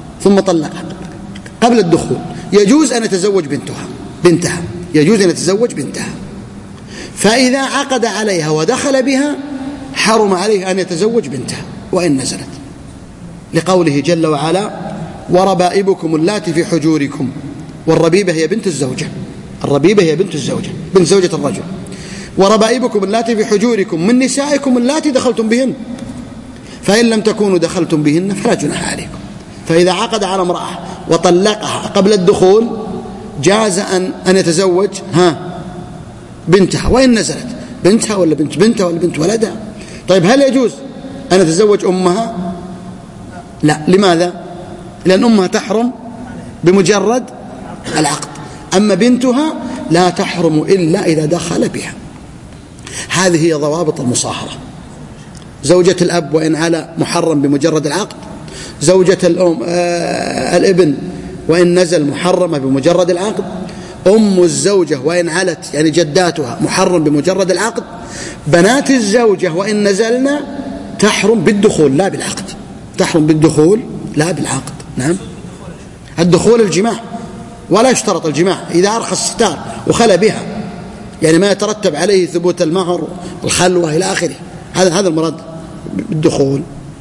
قبل الدخول، يجوز أن يتزوج بنتها، يجوز أن يتزوج بنتها. فإذا عقد عليها ودخل بها حرم عليه أن يتزوج بنتها وإن نزلت، لقوله جل وعلا: وربائبكم اللاتي في حجوركم. والربيبة هي بنت الزوجة، الربيبة هي بنت الزوجة، بنت زوجة الرجل. وربائبكم اللاتي في حجوركم من نسائكم اللاتي دخلتم بهن، فإن لم تكونوا دخلتم بهن فلا جناح عليكم. فإذا عقد على امرأة وطلقها قبل الدخول جاز أن يتزوج بنتها وإن نزلت، بنتها ولا بنتها ولا بنت ولدها. طيب هل يجوز أن يتزوج أمها؟ لا. لماذا؟ لأن أمها تحرم بمجرد العقد، أما بنتها لا تحرم إلا إذا دخل بها. هذه هي ضوابط المصاهرة: زوجة الأب وإن على محرم بمجرد العقد، زوجة الابن وإن نزل محرمة بمجرد العقد، أم الزوجة وإن علت يعني جداتها محرم بمجرد العقد، بنات الزوجة وإن نزلنا تحرم بالدخول لا بالعقد، تحرم بالدخول لا بالعقد. نعم، الدخول الجماع، ولا يشترط الجماع إذا أرخى الستار وخلى بها، يعني ما يترتب عليه ثبوت المهر الخلوة إلى آخره، هذا المراد بالدخول.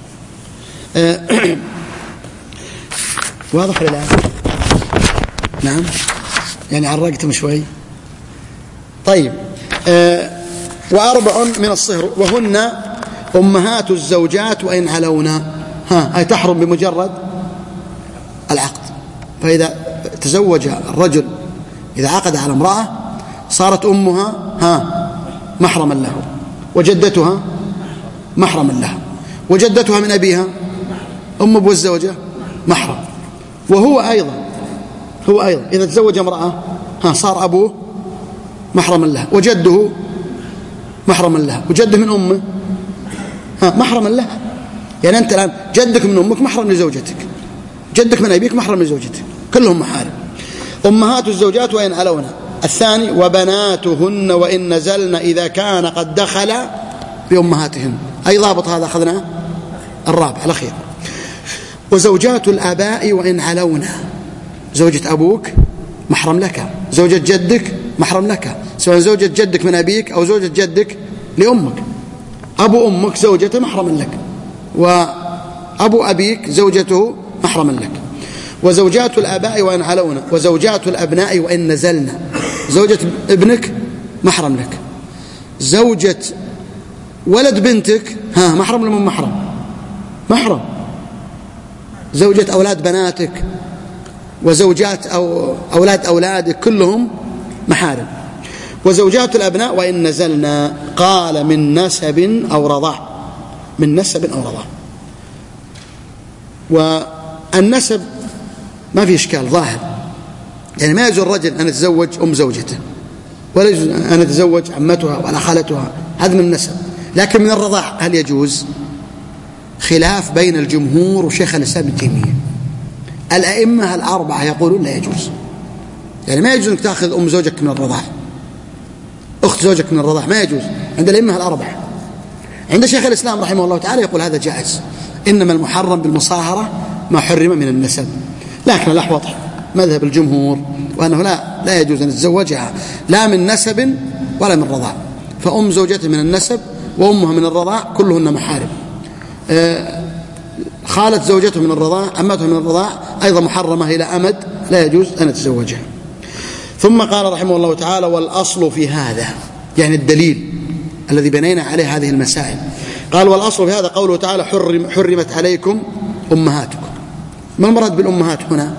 واضح الآن؟ نعم، يعني عرقتم شوي. طيب، وأربع من الصهر وهن أمهات الزوجات وإن علونا، أي تحرم بمجرد العقد. فإذا تزوج الرجل، إذا عقد على امرأة صارت أمها محرما له وجدتها محرما له وجدتها من أبيها أم أبو الزوجة محرم، وهو أيضا إذا تزوج امرأة صار أبوه محرما له وجده محرما له وجده من أمه محرما لها. يعني أنت الآن جدك من أمك محرم لزوجتك، جدك من أبيك محرم لزوجتك، كلهم محارم. أمهات الزوجات وإن علونا. الثاني: وبناتهن وإن نزلن إذا كان قد دخل بأمهاتهن. أي ضابط هذا أخذناه؟ الرابع الأخير. وزوجات الآباء وإن علونا، زوجة أبوك محرم لك، زوجة جدك محرم لك، سواء زوجة جدك من أبيك أو زوجة جدك لأمك. أبو أمك زوجته محرم لك، وأبو أبيك زوجته محرم لك. وزوجات الآباء وإن علونا. وزوجات الأبناء وإن نزلنا، زوجة ابنك محرم لك، زوجة ولد بنتك محرم ولا مو محرم؟ زوجة أولاد بناتك وزوجات أو أولاد أولادك كلهم محارم. وزوجات الأبناء وإن نزلنا، قال من نسب أو رضاع، من نسب أو رضاع. والنسب ما في إشكال ظاهر، يعني ما يجوز الرجل أن يتزوج أم زوجته، ولا يجوز أن يتزوج عمتها ولا خالتها، هذا من النسب. لكن من الرضاع هل يجوز؟ خلاف بين الجمهور وشيخ الإسلام ابن تيمية. الأئمة الأربعة يقولون لا يجوز، يعني ما يجوز أنك تأخذ أم زوجك من الرضاع، أخت زوجك من الرضاع، ما يجوز عند الأئمة الأربعة. عند شيخ الإسلام رحمه الله تعالى يقول هذا جائز، إنما المحرم بالمصاهرة ما حرم من النسب. لكن الأحوط مذهب الجمهور، وأنه لا يجوز أن يتزوجها لا من نسب ولا من رضاع، فأم زوجته من النسب وأمها من الرضاع كلهن محارم. خالة زوجته من الرضاع، عمته من الرضاع أيضا محرمة إلى أمد، لا يجوز أن يتزوجها. ثم قال رحمه الله تعالى: والأصل في هذا، يعني الدليل الذي بنينا عليه هذه المسائل. قال: والأصل في هذا قوله تعالى: حرمت عليكم أمهاتكم. ما المراد بالأمهات هنا؟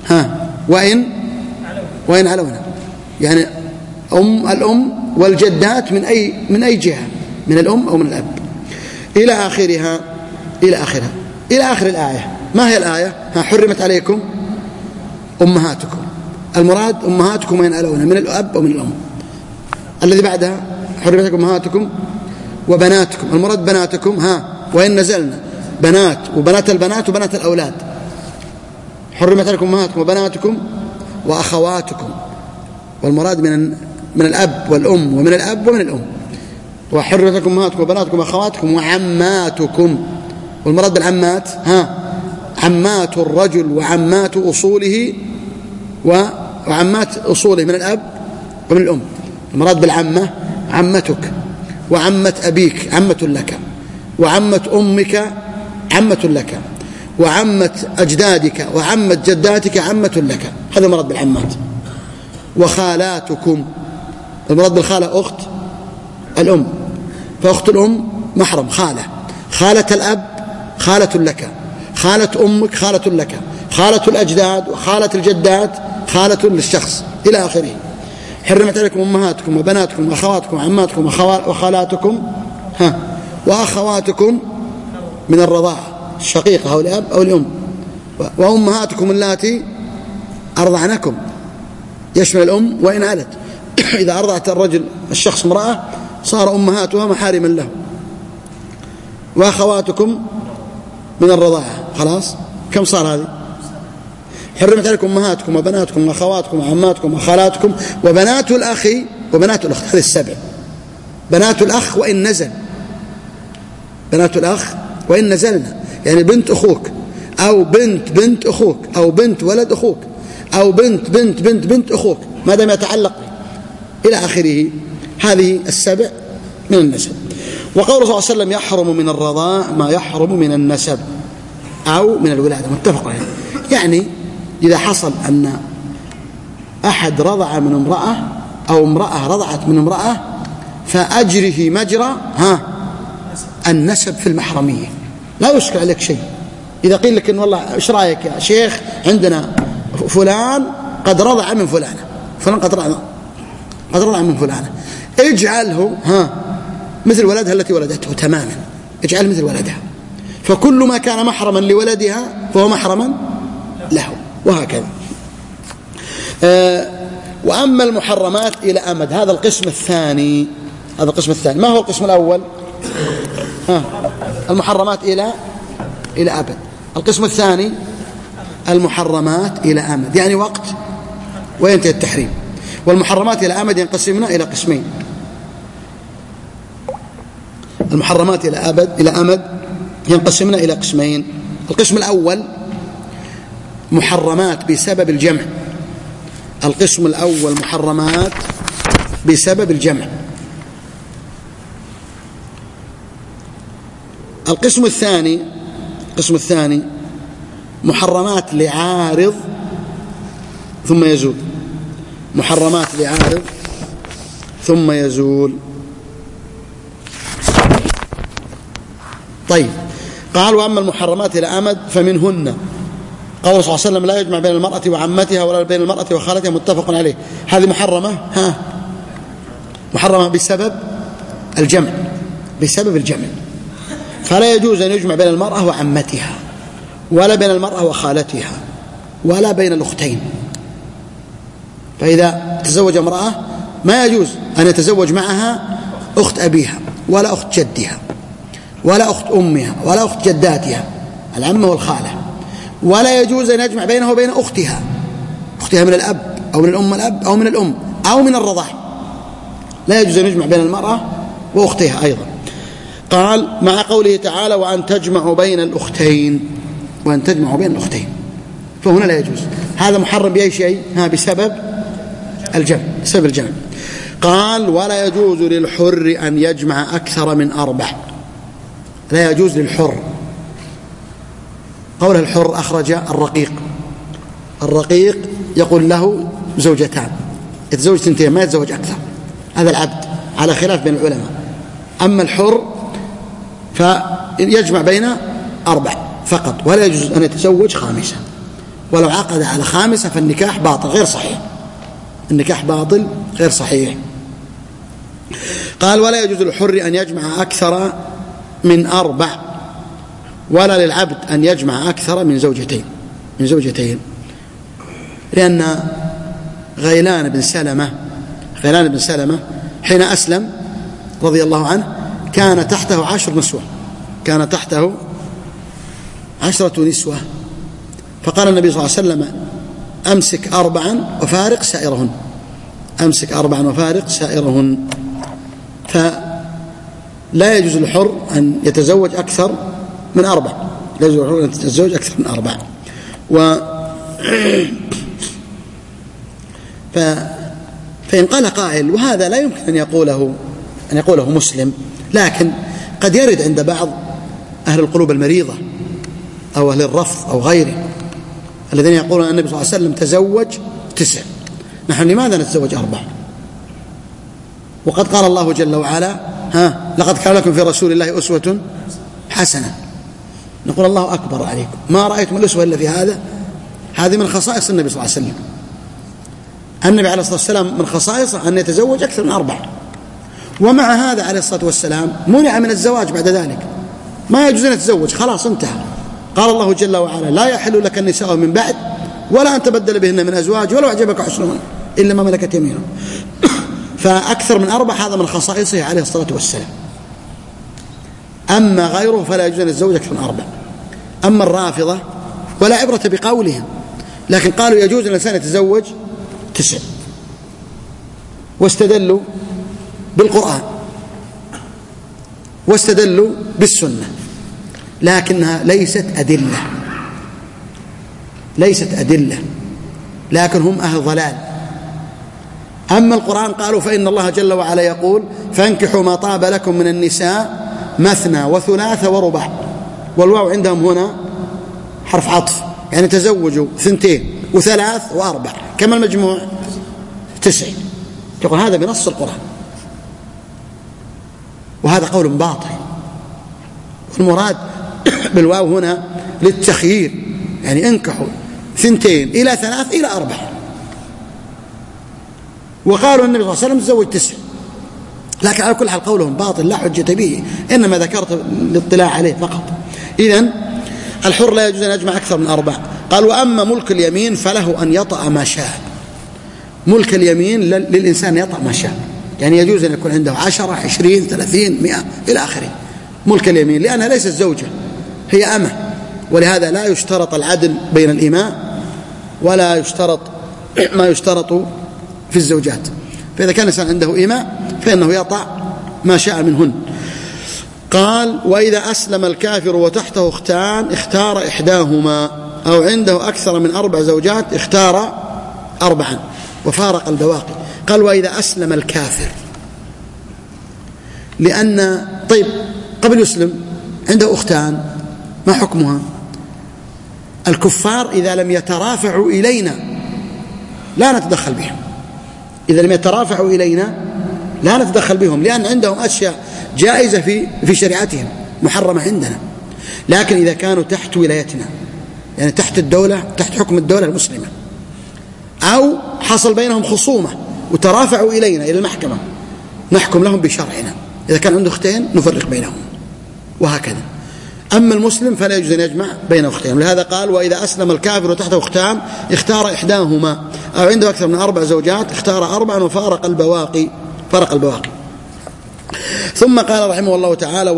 وإن علونا، يعني الأم والجدات من أي جهة، من الأم أو من الأب، إلى آخرها إلى آخر الآية. ما هي الآية؟ حرمت عليكم أمهاتكم، المراد أمهاتكم وإن علونا، من الأب أو من الأم. الذي بعدها: حرمت عليكم أمهاتكم وبناتكم، المراد بناتكم وإن نزلنا، بنات وبنات البنات وبنات الأولاد. حرمت عليكم أمهاتكم وبناتكم وأخواتكم، والمراد من الأب والأم، ومن الأب ومن الأم. وحرمت عليكم أمهاتكم وبناتكم وأخواتكم وعماتكم، والمراد بالعمات عمات الرجل وعمات أصوله وعمات أصوله من الأب ومن الأم. المراد بالعمة عمتك، وعمة أبيك عمة لك، وعمة أمك عمة لك، وعمة أجدادك وعمة جداتك عمة لك. هذا المراد بالعمات. وخالاتكم، المراد بالخالة أخت الأم، فأخت الأم محرم، خالة الأب خالة لك، خالة أمك خالة لك، خالة الأجداد وخالة الجدات خالة للشخص إلى آخره. حرمت عليكم أمهاتكم وبناتكم وأخواتكم وعماتكم وخالاتكم وأخواتكم من الرضاعة، الشقيقة أو الأب أو الأم، وأمهاتكم اللاتي أرضعنكم، يشمل الأم وإن علت. إذا أرضعت الرجل الشخص امرأة صار أمهاتها محارما له. وأخواتكم من الرضاعة، خلاص كم صار هذه؟ حرمت عليكم أمهاتكم وبناتكم وأخواتكم وعماتكم وخالاتكم وبنات الأخ وبنات الأخت، هذه السبع. بنات الأخ وإن نزل، بنات الأخ وإن نزلنا، يعني بنت أخوك أو بنت أخوك أو بنت ولد أخوك أو بنت أخوك، ما دام يتعلق إلى آخره. هذه السبع من النسب. وقول صلى الله عليه وسلم: يحرم من الرضاع ما يحرم من النسب أو من الولادة، متفق عليه. يعني إذا حصل أن أحد رضع من امرأة أو امرأة رضعت من امرأة فأجره مجرى النسب في المحرمية، لا يشكل عليك شيء. إذا قيل لك إن والله إيش رأيك يا شيخ، عندنا فلان قد رضع من فلانة، فلان قد رضع من فلانة، اجعله مثل ولدها التي ولدته تماما، اجعل مثل ولدها، فكل ما كان محرما لولدها فهو محرما له، وهكذا. وأما المحرمات إلى أمد، هذا القسم الثاني. ما هو القسم الأول؟ المحرمات إلى أبد. القسم الثاني المحرمات إلى أمد، يعني وقت وينتهي التحريم. والمحرمات إلى أمد ينقسمن إلى قسمين. المحرمات إلى أمد ينقسمن إلى قسمين. القسم الأول محرمات بسبب الجمع. القسم الأول محرمات بسبب الجمع. القسم الثاني محرمات لعارض ثم يزول. محرمات لعارض ثم يزول. طيب، قال: وأما المحرمات إلى أمد فمنهن قول صلى الله عليه وسلم: لا يجمع بين المرأة وعمتها ولا بين المرأة وخالتها، متفق عليه. هذه محرمة بسبب الجمع، فلا يجوز أن يجمع بين المرأة وعمتها ولا بين المرأة وخالتها ولا بين الأختين. فإذا تزوج امرأة ما يجوز أن يتزوج معها أخت أبيها ولا أخت جدها ولا أخت أمها ولا أخت جداتها، العمة والخالة، ولا يجوز أن يجمع بينها وبين أختها من الأب أو من الأم الأب أو من الأم أو من الرضاع، لا يجوز أن يجمع بين المرأة وأختها أيضا. قال: مع قوله تعالى: وأن تجمعوا بين الأختين، فهنا لا يجوز. هذا محرم بأي شيء؟ بسبب الجمع، بسبب الجمع. قال ولا يجوز للحر أن يجمع أكثر من 4. لا يجوز للحر. قول الحر أخرج الرقيق يقول له زوجتان، يتزوج 2 ما يتزوج أكثر، هذا العبد على خلاف بين العلماء. أما الحر فيجمع بين 4 فقط، ولا يجوز أن يتزوج 5. ولو عقد على 5 فالنكاح باطل غير صحيح، النكاح باطل غير صحيح. قال ولا يجوز للحر أن يجمع أكثر من 4، ولا للعبد أن يجمع أكثر من زوجتين، لأن غيلان بن سلمة حين أسلم رضي الله عنه كان تحته 10 نسوة، كان تحته 10 نسوة، فقال النبي صلى الله عليه وسلم أمسك 4 وفارق سائرهن، أمسك 4 وفارق سائرهن. فلا يجوز للحر أن يتزوج أكثر من 4، لا يجوز للحر أن يتزوج أكثر من 4. فإن قال قائل وهذا لا يمكن أن يقوله مسلم، لكن قد يرد عند بعض أهل القلوب المريضة أو أهل الرفض أو غيره الذين يقولون أن النبي صلى الله عليه وسلم تزوج 9، نحن لماذا نتزوج 4؟ وقد قال الله جل وعلا لقد كان لكم في رسول الله أسوة حسنة. نقول الله أكبر عليكم، ما رأيتم الأسوة إلا في هذه من خصائص النبي صلى الله عليه وسلم. النبي عليه الصلاة والسلام من خصائصه أن يتزوج أكثر من 4، ومع هذا عليه الصلاة والسلام منع من الزواج بعد ذلك، ما يجوز أن يتزوج، خلاص انتهى. قال الله جل وعلا لا يحل لك النساء من بعد ولا أن تبدل بهن من أزواج ولو أعجبك حسنهن إلا ما ملكت يمينهم. فأكثر من 4 هذا من خصائصه عليه الصلاة والسلام. أما غيره فلا يجوز أن يتزوج أكثر من 4. أما الرافضة ولا عبرة بقولهم، لكن قالوا يجوز أن الإنسان يتزوج 9، واستدلوا بالقرآن واستدلوا بالسنة، لكنها ليست أدلة، لكن هم أهل ضلال. أما القرآن قالوا فإن الله جل وعلا يقول فانكحوا ما طاب لكم من النساء مثنى وثلاث ورباع، والواو عندهم هنا حرف عطف، يعني تزوجوا 2 و3 و4، كما المجموع 9. يقول هذا بنص القرآن، وهذا قول باطل. والمراد بالواو هنا للتخيير، يعني انكحوا 2 إلى 3 إلى 4. وقالوا النبي صلى الله عليه وسلم تزوج 9، لكن على كل حال قولهم باطل لا حجة به، إنما ذكرت الاطلاع عليه فقط. إذن الحر لا يجوز أن يجمع أكثر من 4. قال وأما ملك اليمين فله أن يطأ ما شاء. ملك اليمين للإنسان يطأ ما شاء، يعني يجوز أن يكون عنده 10 20 30 100 إلى آخره. ملك اليمين لأنها ليست زوجة، هي أمة، ولهذا لا يشترط العدل بين الإماء ولا يشترط ما يشترط في الزوجات. فإذا كان الإنسان عنده إماء فإنه يطأ ما شاء منهن. قال وإذا أسلم الكافر وتحته أختان اختار إحداهما، أو عنده أكثر من 4 زوجات اختار 4 وفارق البواقي. قال وإذا أسلم الكافر، لأن طيب قبل يسلم عنده أختان، ما حكمها؟ الكفار إذا لم يترافعوا إلينا لا نتدخل بهم، إذا لم يترافعوا إلينا لا نتدخل بهم، لأن عندهم أشياء جائزة في شريعتهم محرمة عندنا. لكن إذا كانوا تحت ولايتنا، يعني تحت الدولة، تحت حكم الدولة المسلمة، أو حصل بينهم خصومة وترافعوا إلينا إلى المحكمة، نحكم لهم بشرعنا. إذا كان عنده أختين نفرق بينهم، وهكذا. أما المسلم فلا يجوز أن يجمع بين أختين، ولهذا قال وإذا أسلم الكافر وتحته أختان اختار إحداهما، أو عنده أكثر من 4 زوجات اختار 4 وفارق البواقي، فرق البواقي. ثم قال رحمه الله تعالى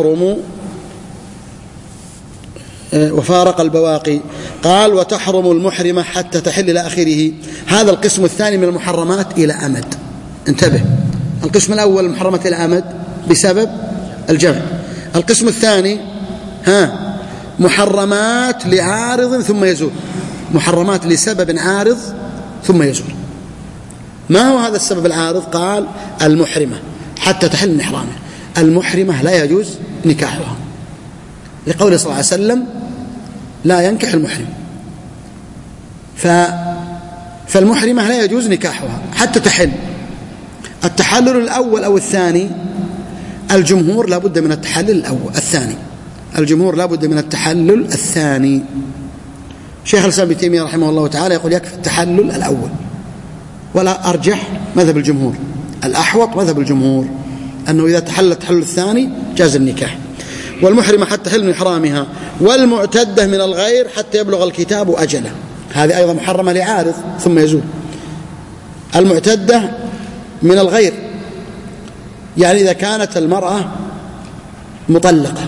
وفارق البواقي. قال وتحرم المحرمة حتى تحل إلى آخره. هذا القسم الثاني من المحرمات إلى أمد. انتبه، القسم الأول المحرمات إلى أمد بسبب الجمع. القسم الثاني محرمات لعارض ثم يزول، محرمات لسبب عارض ثم يزول. ما هو هذا السبب العارض؟ قال المحرمة حتى تحل من إحرامها. المحرمة لا يجوز نكاحها، لقوله صلى الله عليه وسلم لا ينكح المحرم. فالمحرمة لا يجوز نكاحها حتى تحل. التحلل الأول أو الثاني، الجمهور لا بد من التحلل الأول الثاني، الجمهور لا بد من التحلل الثاني. شيخ الإسلام ابن تيمية رحمه الله تعالى يقول يكفي التحلل الأول، ولا أرجح مذهب الجمهور، الأحوط مذهب الجمهور أنه إذا تحلل التحلل الثاني جاز النكاح. والمحرمة حتى تحل من إحرامها، والمعتدة من الغير حتى يبلغ الكتاب أجله، هذه أيضا محرمة لعارض ثم يزول. المعتدة من الغير يعني إذا كانت المرأة مطلقة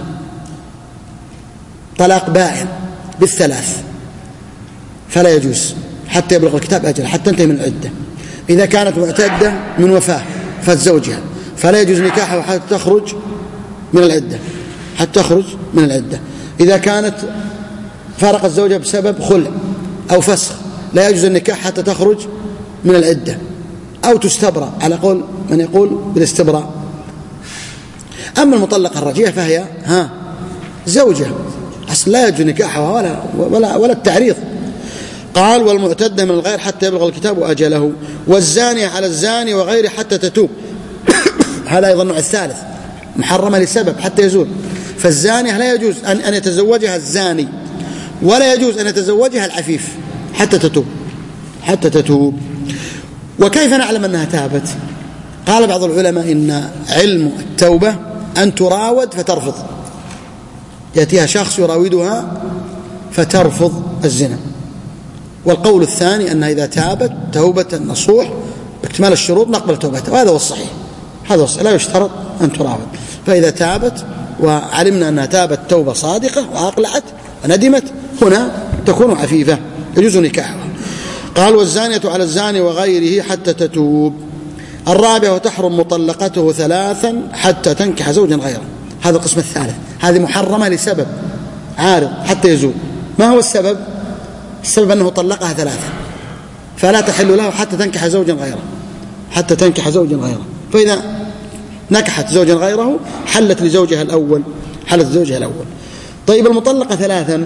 طلاق بائن بالثلاث فلا يجوز حتى يبلغ الكتاب أجله، حتى تنتهي من العدة. إذا كانت معتدة من وفاة فزوجها فلا يجوز نكاحها حتى تخرج من العدة، حتى تخرج من العدة. إذا كانت فارقت زوجها بسبب خلع أو فسخ لا يجوز النكاح حتى تخرج من العدة، أو تستبرأ على قول من يقول بالاستبراء. أما المطلقة الرجية فهي زوجة أصلا لا يجوز نكاحها ولا التعريض. قال والمعتدة من الغير حتى يبلغ الكتاب أجله، والزانية على الزاني وغيره حتى تتوب هذا أيضا النوع الثالث، محرمة لسبب حتى يزول. فالزانية لا يجوز أن يتزوجها الزاني، ولا يجوز أن يتزوجها العفيف حتى تتوب، حتى تتوب. وكيف نعلم أنها تابت؟ قال بعض العلماء إن علم التوبة أن تراود فترفض، يأتيها شخص يراودها فترفض الزنا. والقول الثاني أنها إذا تابت توبة نصوح باكتمال الشروط نقبل توبتها، وهذا هو الصحيح، هذا هو الصحيح، لا يشترط أن تراود. فإذا تابت وعلمنا أنها تابت توبة صادقة وأقلعت وندمت هنا تكون عفيفة يجوز نكاحها. قال والزانية على الزاني وغيره حتى تتوب. الرابعة وتحرم مطلقته 3 حتى تنكح زوجا غيره، هذا القسم الثالث، هذه محرمة لسبب عارض حتى يزول. ما هو السبب؟ السبب أنه طلقها 3 فلا تحل له حتى تنكح زوجا غيره، حتى تنكح زوجا غيره. فإذا نكحت زوجا غيره حلت لزوجها الأول، حلت لزوجها الأول. طيب المطلقة 3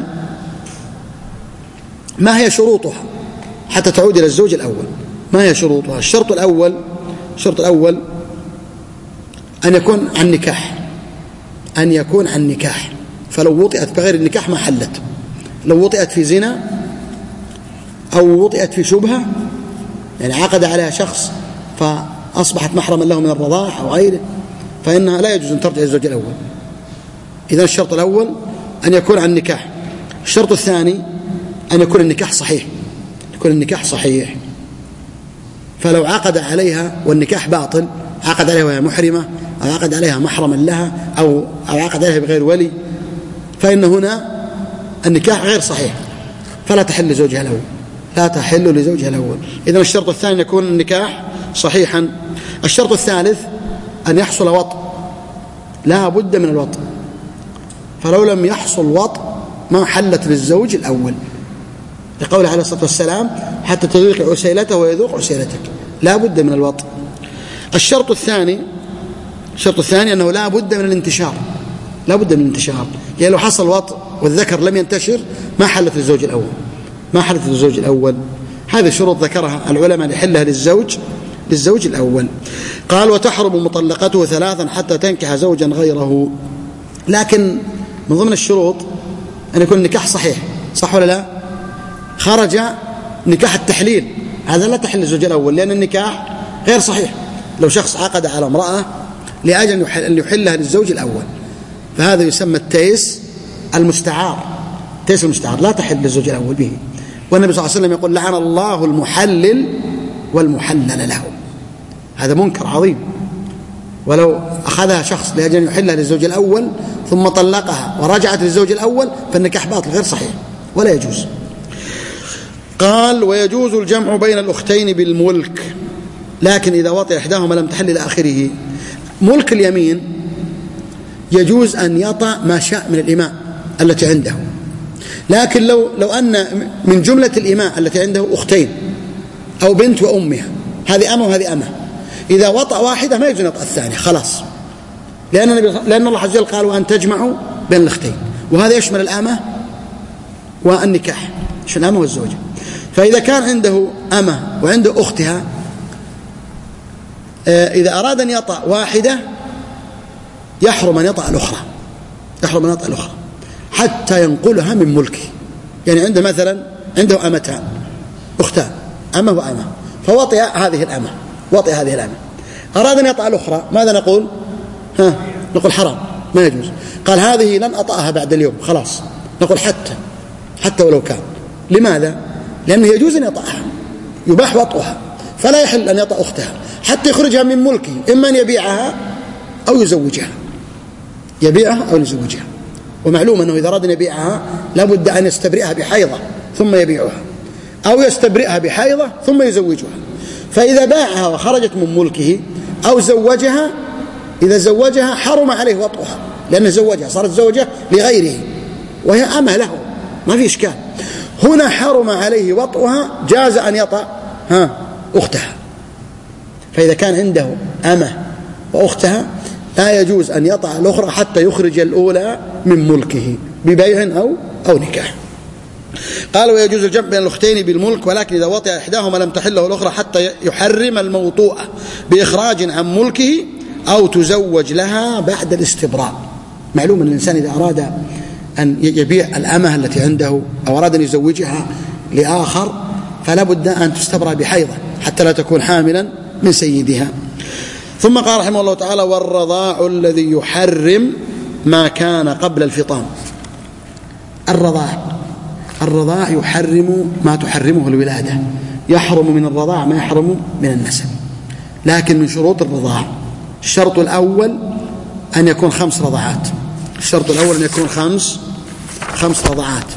ما هي شروطها حتى تعود إلى الزوج الأول؟ ما هي شروطها؟ الشرط الأول أن يكون عن نكاح، أن يكون عن نكاح. فلو وطئت بغير النكاح ما حلت، لو وطئت في زنا أو وطئت في شبهة، يعني عقد عليها شخص فأصبحت محرما له من الرضاع أو غيره، فإنها لا يجوز أن ترجع الزوج الأول. إذن الشرط الأول أن يكون عن نكاح. الشرط الثاني أن يكون النكاح صحيح، يكون النكاح صحيح. فلو عقد عليها والنكاح باطل، عقد عليها وهي محرمة أو عقد عليها محرما لها أو عقد عليها بغير ولي، فإن هنا النكاح غير صحيح فلا تحل لزوجها الأول، لا تحل لزوجها الأول. إذن الشرط الثاني أن يكون النكاح صحيحا. الشرط الثالث أن يحصل وطء، لا بد من الوطء، فلو لم يحصل وطء ما حلت للزوج الأول، لقوله عليه الصلاة والسلام حتى تذوق عسيلته ويذوق عسيلتك، لا بد من الوطء. الشرط الثاني أنه لا بد من الانتشار، لا بد من الانتشار، يعني لو حصل وطء والذكر لم ينتشر ما حلت للزوج الأول، ما حلت للزوج الأول. هذه شروط ذكرها العلماء لحلها للزوج الأول. قال وتحرم مطلقته 3 حتى تنكح زوجا غيره. لكن من ضمن الشروط أن يكون النكاح صحيح، صح ولا لا؟ خرج نكاح التحليل، هذا لا تحل للزوج الأول لأن النكاح غير صحيح. لو شخص عقد على امرأة لأجل أن يحلها للزوج الأول فهذا يسمى التيس المستعار، تيس المستعار لا تحل للزوج الأول به. والنبي صلى الله عليه وسلم يقول لعن الله المحلل والمحلل له، هذا منكر عظيم. ولو أخذها شخص لأجل أن يحلها للزوج الأول ثم طلقها ورجعت للزوج الأول فالنكاح باطل غير صحيح ولا يجوز. قال ويجوز الجمع بين الأختين بالملك، لكن إذا وطئ إحداهما لم تحل إلى آخره. ملك اليمين يجوز أن يطأ ما شاء من الإماء التي عنده، لكن لو أن من جملة الإماء التي عنده أختين أو بنت وأمها، هذه أمة وهذه أمة، إذا وطأ واحدة ما يجوز أن يطأ الثانية خلاص، لأن الله عز وجل قال وأن تجمعوا بين الأختين، وهذا يشمل الأمة والنكاح، يشمل الأمة والزوجة. فإذا كان عنده أمة وعنده أختها، إذا أراد أن يطأ واحدة يحرم أن يطأ الأخرى، يحرم أن يطأ الأخرى حتى ينقلها من ملكه. يعني عنده مثلا عنده أمتان أختان، أمة وأمة، فوطئ هذه الأمة، وطئ هذه الأمة، أراد أن يطأ الأخرى، ماذا نقول؟ نقول حرام، ما يجوز. قال هذه لن أطأها بعد اليوم خلاص، نقول حتى ولو كان. لماذا؟ لأنه يجوز أن يطأها، يباح وطئها، فلا يحل أن يطأ أختها حتى يخرجها من ملكه، إما أن يبيعها أو يزوجها، يبيعها أو يزوجها. ومعلوم أنه إذا أراد أن يبيعها لابد أن يستبرئها بحيضة ثم يبيعها، أو يستبرئها بحيضة ثم يزوجها. فإذا باعها وخرجت من ملكه أو زوجها، إذا زوجها حرم عليه وطئها، لأنه زوجها، صارت زوجة لغيره وهي أمة له، ما في إشكال. هنا حرم عليه وطئها، جاز أن يطأ أختها. فإذا كان عنده أمة وأختها لا يجوز أن يطأ الأخرى حتى يخرج الأولى من ملكه ببيع أو نكاح. قال ويجوز الجمع بين الأختين بالملك، ولكن إذا وطئ إحداهما لم تحل له الأخرى حتى يحرم الموطوءة بإخراج عن ملكه أو تزوج لها بعد الاستبراء. معلوم أن الإنسان إذا أراد أن يبيع الأمة التي عنده أو أراد أن يزوجها لآخر فلا بد أن تستبرأ بحيضة حتى لا تكون حاملا من سيدها. ثم قال رحمه الله تعالى والرضاع الذي يحرم ما كان قبل الفطام. الرضاع يحرم ما تحرمه الولادة، يحرم من الرضاع ما يحرم من النسب. لكن من شروط الرضاع الشرط الأول أن يكون 5 رضعات، الشرط الأول أن يكون 5 رضعات.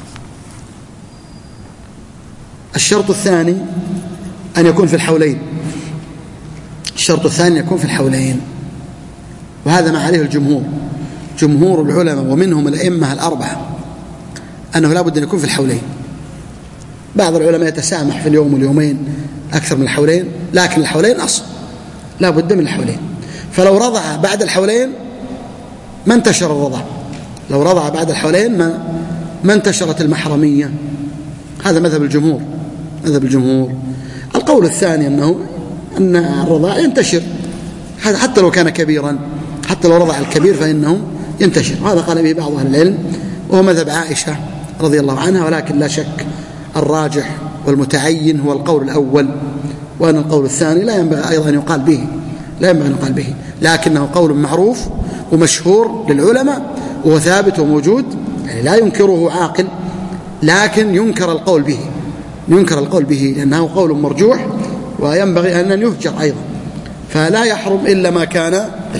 الشرط الثاني أن يكون في الحولين، الشرط الثاني يكون في الحولين، وهذا ما عليه جمهور العلماء ومنهم الأئمة الأربعة أنه لا بد أن يكون في الحولين. بعض العلماء يتسامح في اليوم واليومين أكثر من الحولين، لكن الحولين أصل، لا بد من الحولين. فلو رضع بعد الحولين ما انتشر الرضاع، لو رضع بعد الحولين ما انتشرت المحرمية. هذا مذهب الجمهور. القول الثاني أن الرضاع ينتشر حتى لو كان كبيرا، حتى لو رضع الكبير فإنه ينتشر، وهذا قال به بعض أهل العلم وهو مذهب عائشة رضي الله عنها. ولكن لا شك الراجح والمتعين هو القول الأول، وأن القول الثاني لا ينبغي أيضا أن يقال به، لكنه قول معروف ومشهور للعلماء وهو ثابت وموجود، يعني لا ينكره عاقل، لكن ينكر القول به لأنه قول مرجوح وينبغي أن يهجر أيضا. فلا يحرم إلا ما كان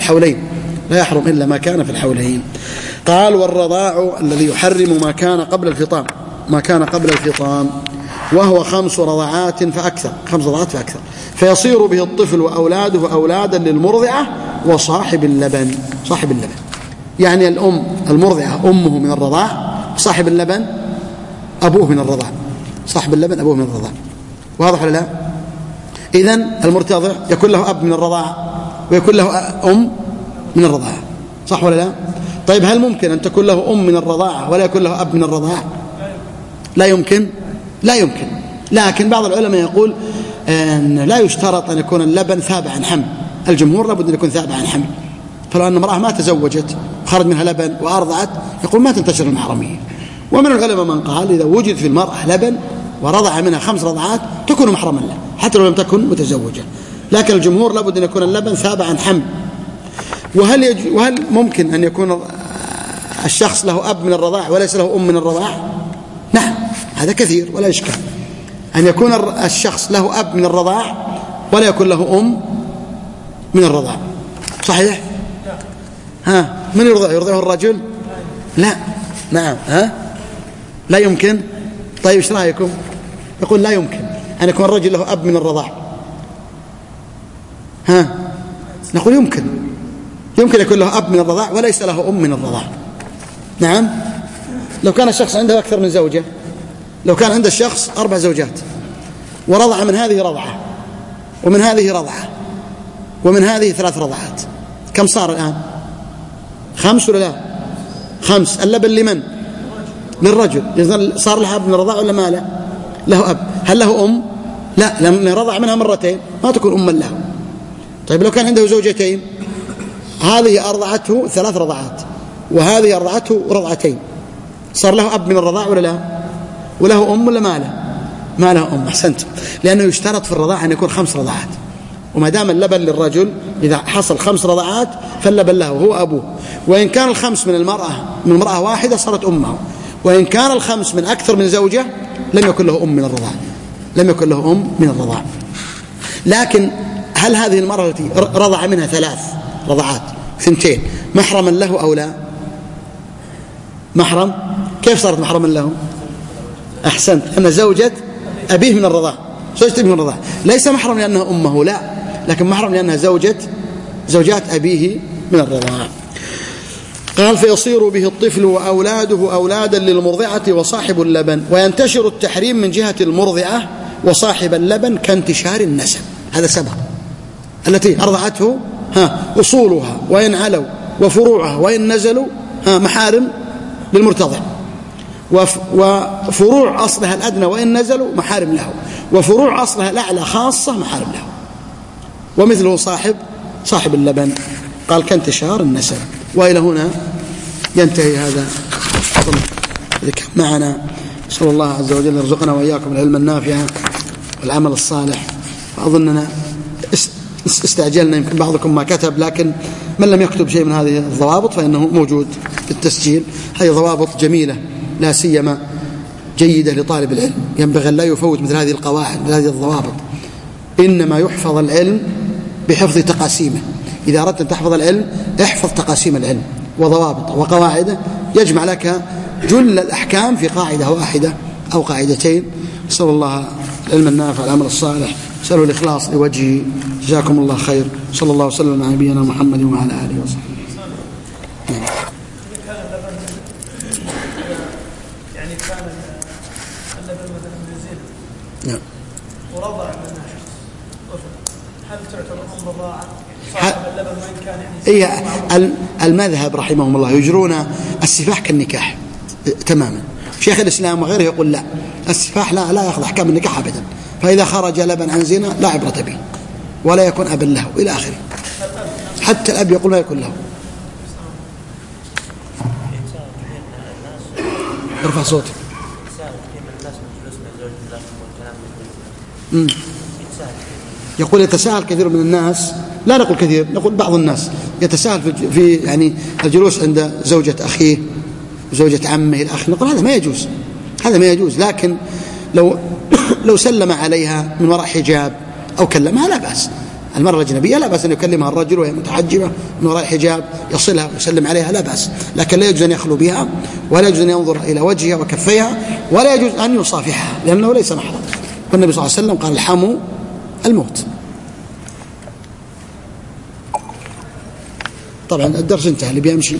في الحولين، قال والرضاع الذي يحرم ما كان قبل الفطام وهو 5 رضعات فأكثر، فيصير به الطفل وأولاده أولادا للمرضعة وصاحب اللبن. يعني الأم المرضعة أمه من الرضاع، صاحب اللبن أبوه من الرضاع. واضح ولا لا؟ إذن المرتضع يكون له أب من الرضاع ويكون له أم من الرضاعة، صح ولا لا؟ طيب هل ممكن أن تكون له أم من الرضاعة ولا يكون له أب من الرضاعة؟ لا يمكن. لكن بعض العلماء يقول أن لا يشترط أن يكون اللبن ثابع عن حمل، الجمهور لابد أن يكون ثابع عن حمل. فلو أن امرأة ما تزوجت خرج منها لبن وأرضعت يقول ما تنتشر المحرمية. ومن العلماء من قال إذا وجد في المرأة لبن ورضع منها 5 رضعات تكون محرما له حتى لو لم تكن متزوجة، لكن الجمهور لابد أن يكون اللبن ثابع عن حمل. وهل ممكن أن يكون الشخص له أب من الرضاع وليس له أم من الرضاع؟ نعم، هذا كثير ولا إشكال أن يكون الشخص له أب من الرضاع ولا يكون له أم من الرضاع، صحيح؟ من يرضعه الرجل؟ لا، نعم، لا يمكن. طيب ايش رايكم؟ يقول لا يمكن أن يكون الرجل له أب من الرضاع. نقول يمكن يكون له أب من الرضاع وليس له أم من الرضاع. نعم، لو كان الشخص عنده أكثر من زوجة، لو كان عند الشخص 4 زوجات ورضع من هذه رضعة ومن هذه رضعة ومن هذه 3 رضعات، كم صار الآن؟ 5 ولا لا؟ 5. اللبن لمن؟ للرجل. صار له أب من الرضاع ولا ما له؟ له أب. هل له أم؟ لا، لأن رضع منها مرتين ما تكون أما له. طيب لو كان عنده زوجتين، هذه أرضعته 3 رضعات وهذه أرضعته رضعتين، صار له أب من الرضاع ولا لا؟ وله أم ولا ما له؟ ما له أم. أحسنت. لأنه يشترط في الرضاعة أن يكون 5 رضعات، وما دام اللبن للرجل إذا حصل 5 رضعات فاللبن له هو أبوه. وإن كان ال5 من امرأة واحدة صارت أمه، وإن كان ال5 من أكثر من زوجة لم يكن له أم من الرضاع، لم يكن له أم من الرضاع. لكن هل هذه المرأة التي رضع منها 3 رضعات 2 محرما له أو لا؟ محرم. كيف صارت محرما له؟ أحسنت. أن زوجة أبيه من الرضاع، زوجة أبيه من الرضاع، ليس محرم لأنها أمه، لا، لكن محرم لأنها زوجات أبيه من الرضاع. قال فيصير به الطفل وأولاده أولادا للمرضعة وصاحب اللبن، وينتشر التحريم من جهة المرضعة وصاحب اللبن كانتشار النسب. هذا سبب التي أرضعته أصولها وإن علوا وفروعها وإن نزلوا محارم للمرتضع، وفروع أصلها الأدنى وإن نزلوا محارم له، وفروع أصلها الأعلى خاصة محارم له. ومثله صاحب اللبن. قال كانتشار النسب. وإلى هنا ينتهي هذا الذكر معنا. نسأل الله عز وجل يرزقنا وإياكم العلم النافع والعمل الصالح. وأظننا استعجلنا، يمكن بعضكم ما كتب، لكن من لم يكتب شيء من هذه الضوابط فإنه موجود في التسجيل. هذه ضوابط جميلة لا سيما جيدة لطالب العلم، ينبغي لا يفوت مثل هذه القواعد، مثل هذه الضوابط. إنما يحفظ العلم بحفظ تقاسيمه. إذا أردت أن تحفظ العلم احفظ تقاسيم العلم وضوابطه وقواعده، يجمع لك جل الأحكام في قاعدة واحدة أو قاعدتين. نسأل الله العلم النافع والعمل الصالح، نسأله الإخلاص لوجهه. جزاكم الله خير. صلى الله وسلم على نبينا محمد وعلى آله وصحبه. يعني كان اللبن مثلا بزينة ورضع منها هل تعتبر أم رضاعة صاحب اللبن وإن كان يعني المذهب رحمهم الله يجرون السفاح كالنكاح تماما. شيخ الإسلام وغيره يقول لا، السفاح لا يأخذ أحكام النكاح أبدا، فإذا خرج لبن عن زنا لا عبرة به ولا يكون أبا له إلى آخره. حتى الأب يقول ما يكون له. ارفع صوتك. يقول يتساهل كثير من الناس، لا نقول كثير، نقول بعض الناس يتساهل في يعني الجلوس عند زوجة أخيه وزوجة عمه الأخ، نقول هذا ما يجوز، هذا ما يجوز. لكن لو سلم عليها من وراء حجاب أو كلمها لا بأس. المرأة الأجنبية لا بأس أن يكلمها الرجل وهي متحجبة من وراء حجاب، يصلها ويسلم عليها لا بأس، لكن لا يجوز أن يخلو بها، ولا يجوز أن ينظر إلى وجهها وكفيها، ولا يجوز أن يصافحها لأنه ليس محرم. والنبي صلى الله عليه وسلم قال الحمو الموت. طبعا الدرس انتهى، اللي بيمشي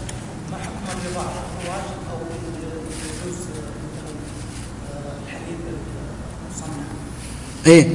ايه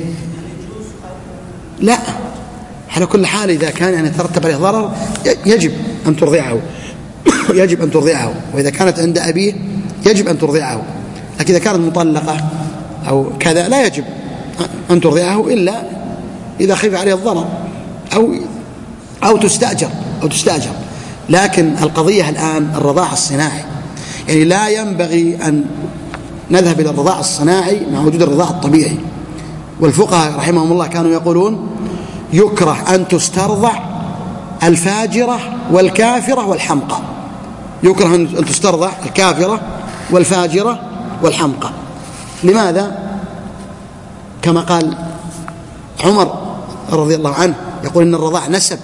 لا، على كل حال إذا كان يعني ترتب عليه ضرر يجب أن ترضعه يجب أن ترضعه، وإذا كانت عند أبيه يجب أن ترضعه. لكن إذا كانت مطلقة أو كذا لا يجب أن ترضعه إلا إذا خيف عليه الضرر أو تستأجر. لكن القضية الآن الرضاع الصناعي، يعني لا ينبغي أن نذهب إلى الرضاع الصناعي مع وجود الرضاع الطبيعي. والفقهاء رحمهم الله كانوا يقولون يكره أن تسترضع الفاجرة والكافرة والحمقى. يكره أن تسترضع الكافرة والفاجرة والحمقى. لماذا؟ كما قال عمر رضي الله عنه يقول إن الرضاع نسب،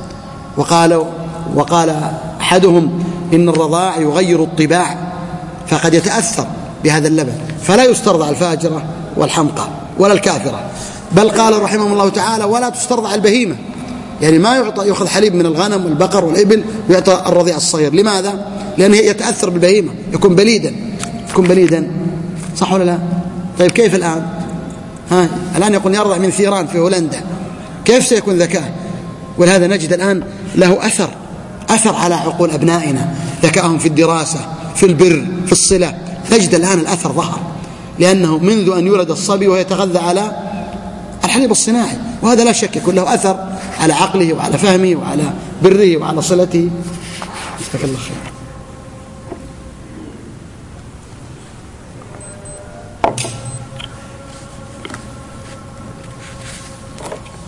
وقال أحدهم إن الرضاع يغير الطباع فقد يتأثر بهذا اللبن، فلا يسترضع الفاجرة والحمقى ولا الكافرة. بل قال رحمه الله تعالى ولا تسترضع البهيمة، يعني ما يؤخذ حليب من الغنم والبقر والإبل ويعطى الرضيع الصغير. لماذا؟ لأنه يتأثر بالبهيمة، يكون بليدا، صح ولا لا؟ طيب كيف الآن؟ الآن يقول يرضع من ثيران في هولندا، كيف سيكون ذكاء؟ ولهذا نجد الآن له أثر على عقول أبنائنا، ذكائهم في الدراسة، في البر، في الصلة، نجد الآن الأثر ظهر، لأنه منذ أن يولد الصبي ويتغذى على الحليب الصناعي، وهذا لا شك يكون له أثر على عقله وعلى فهمه وعلى بره وعلى صلته. جزاك الله خير.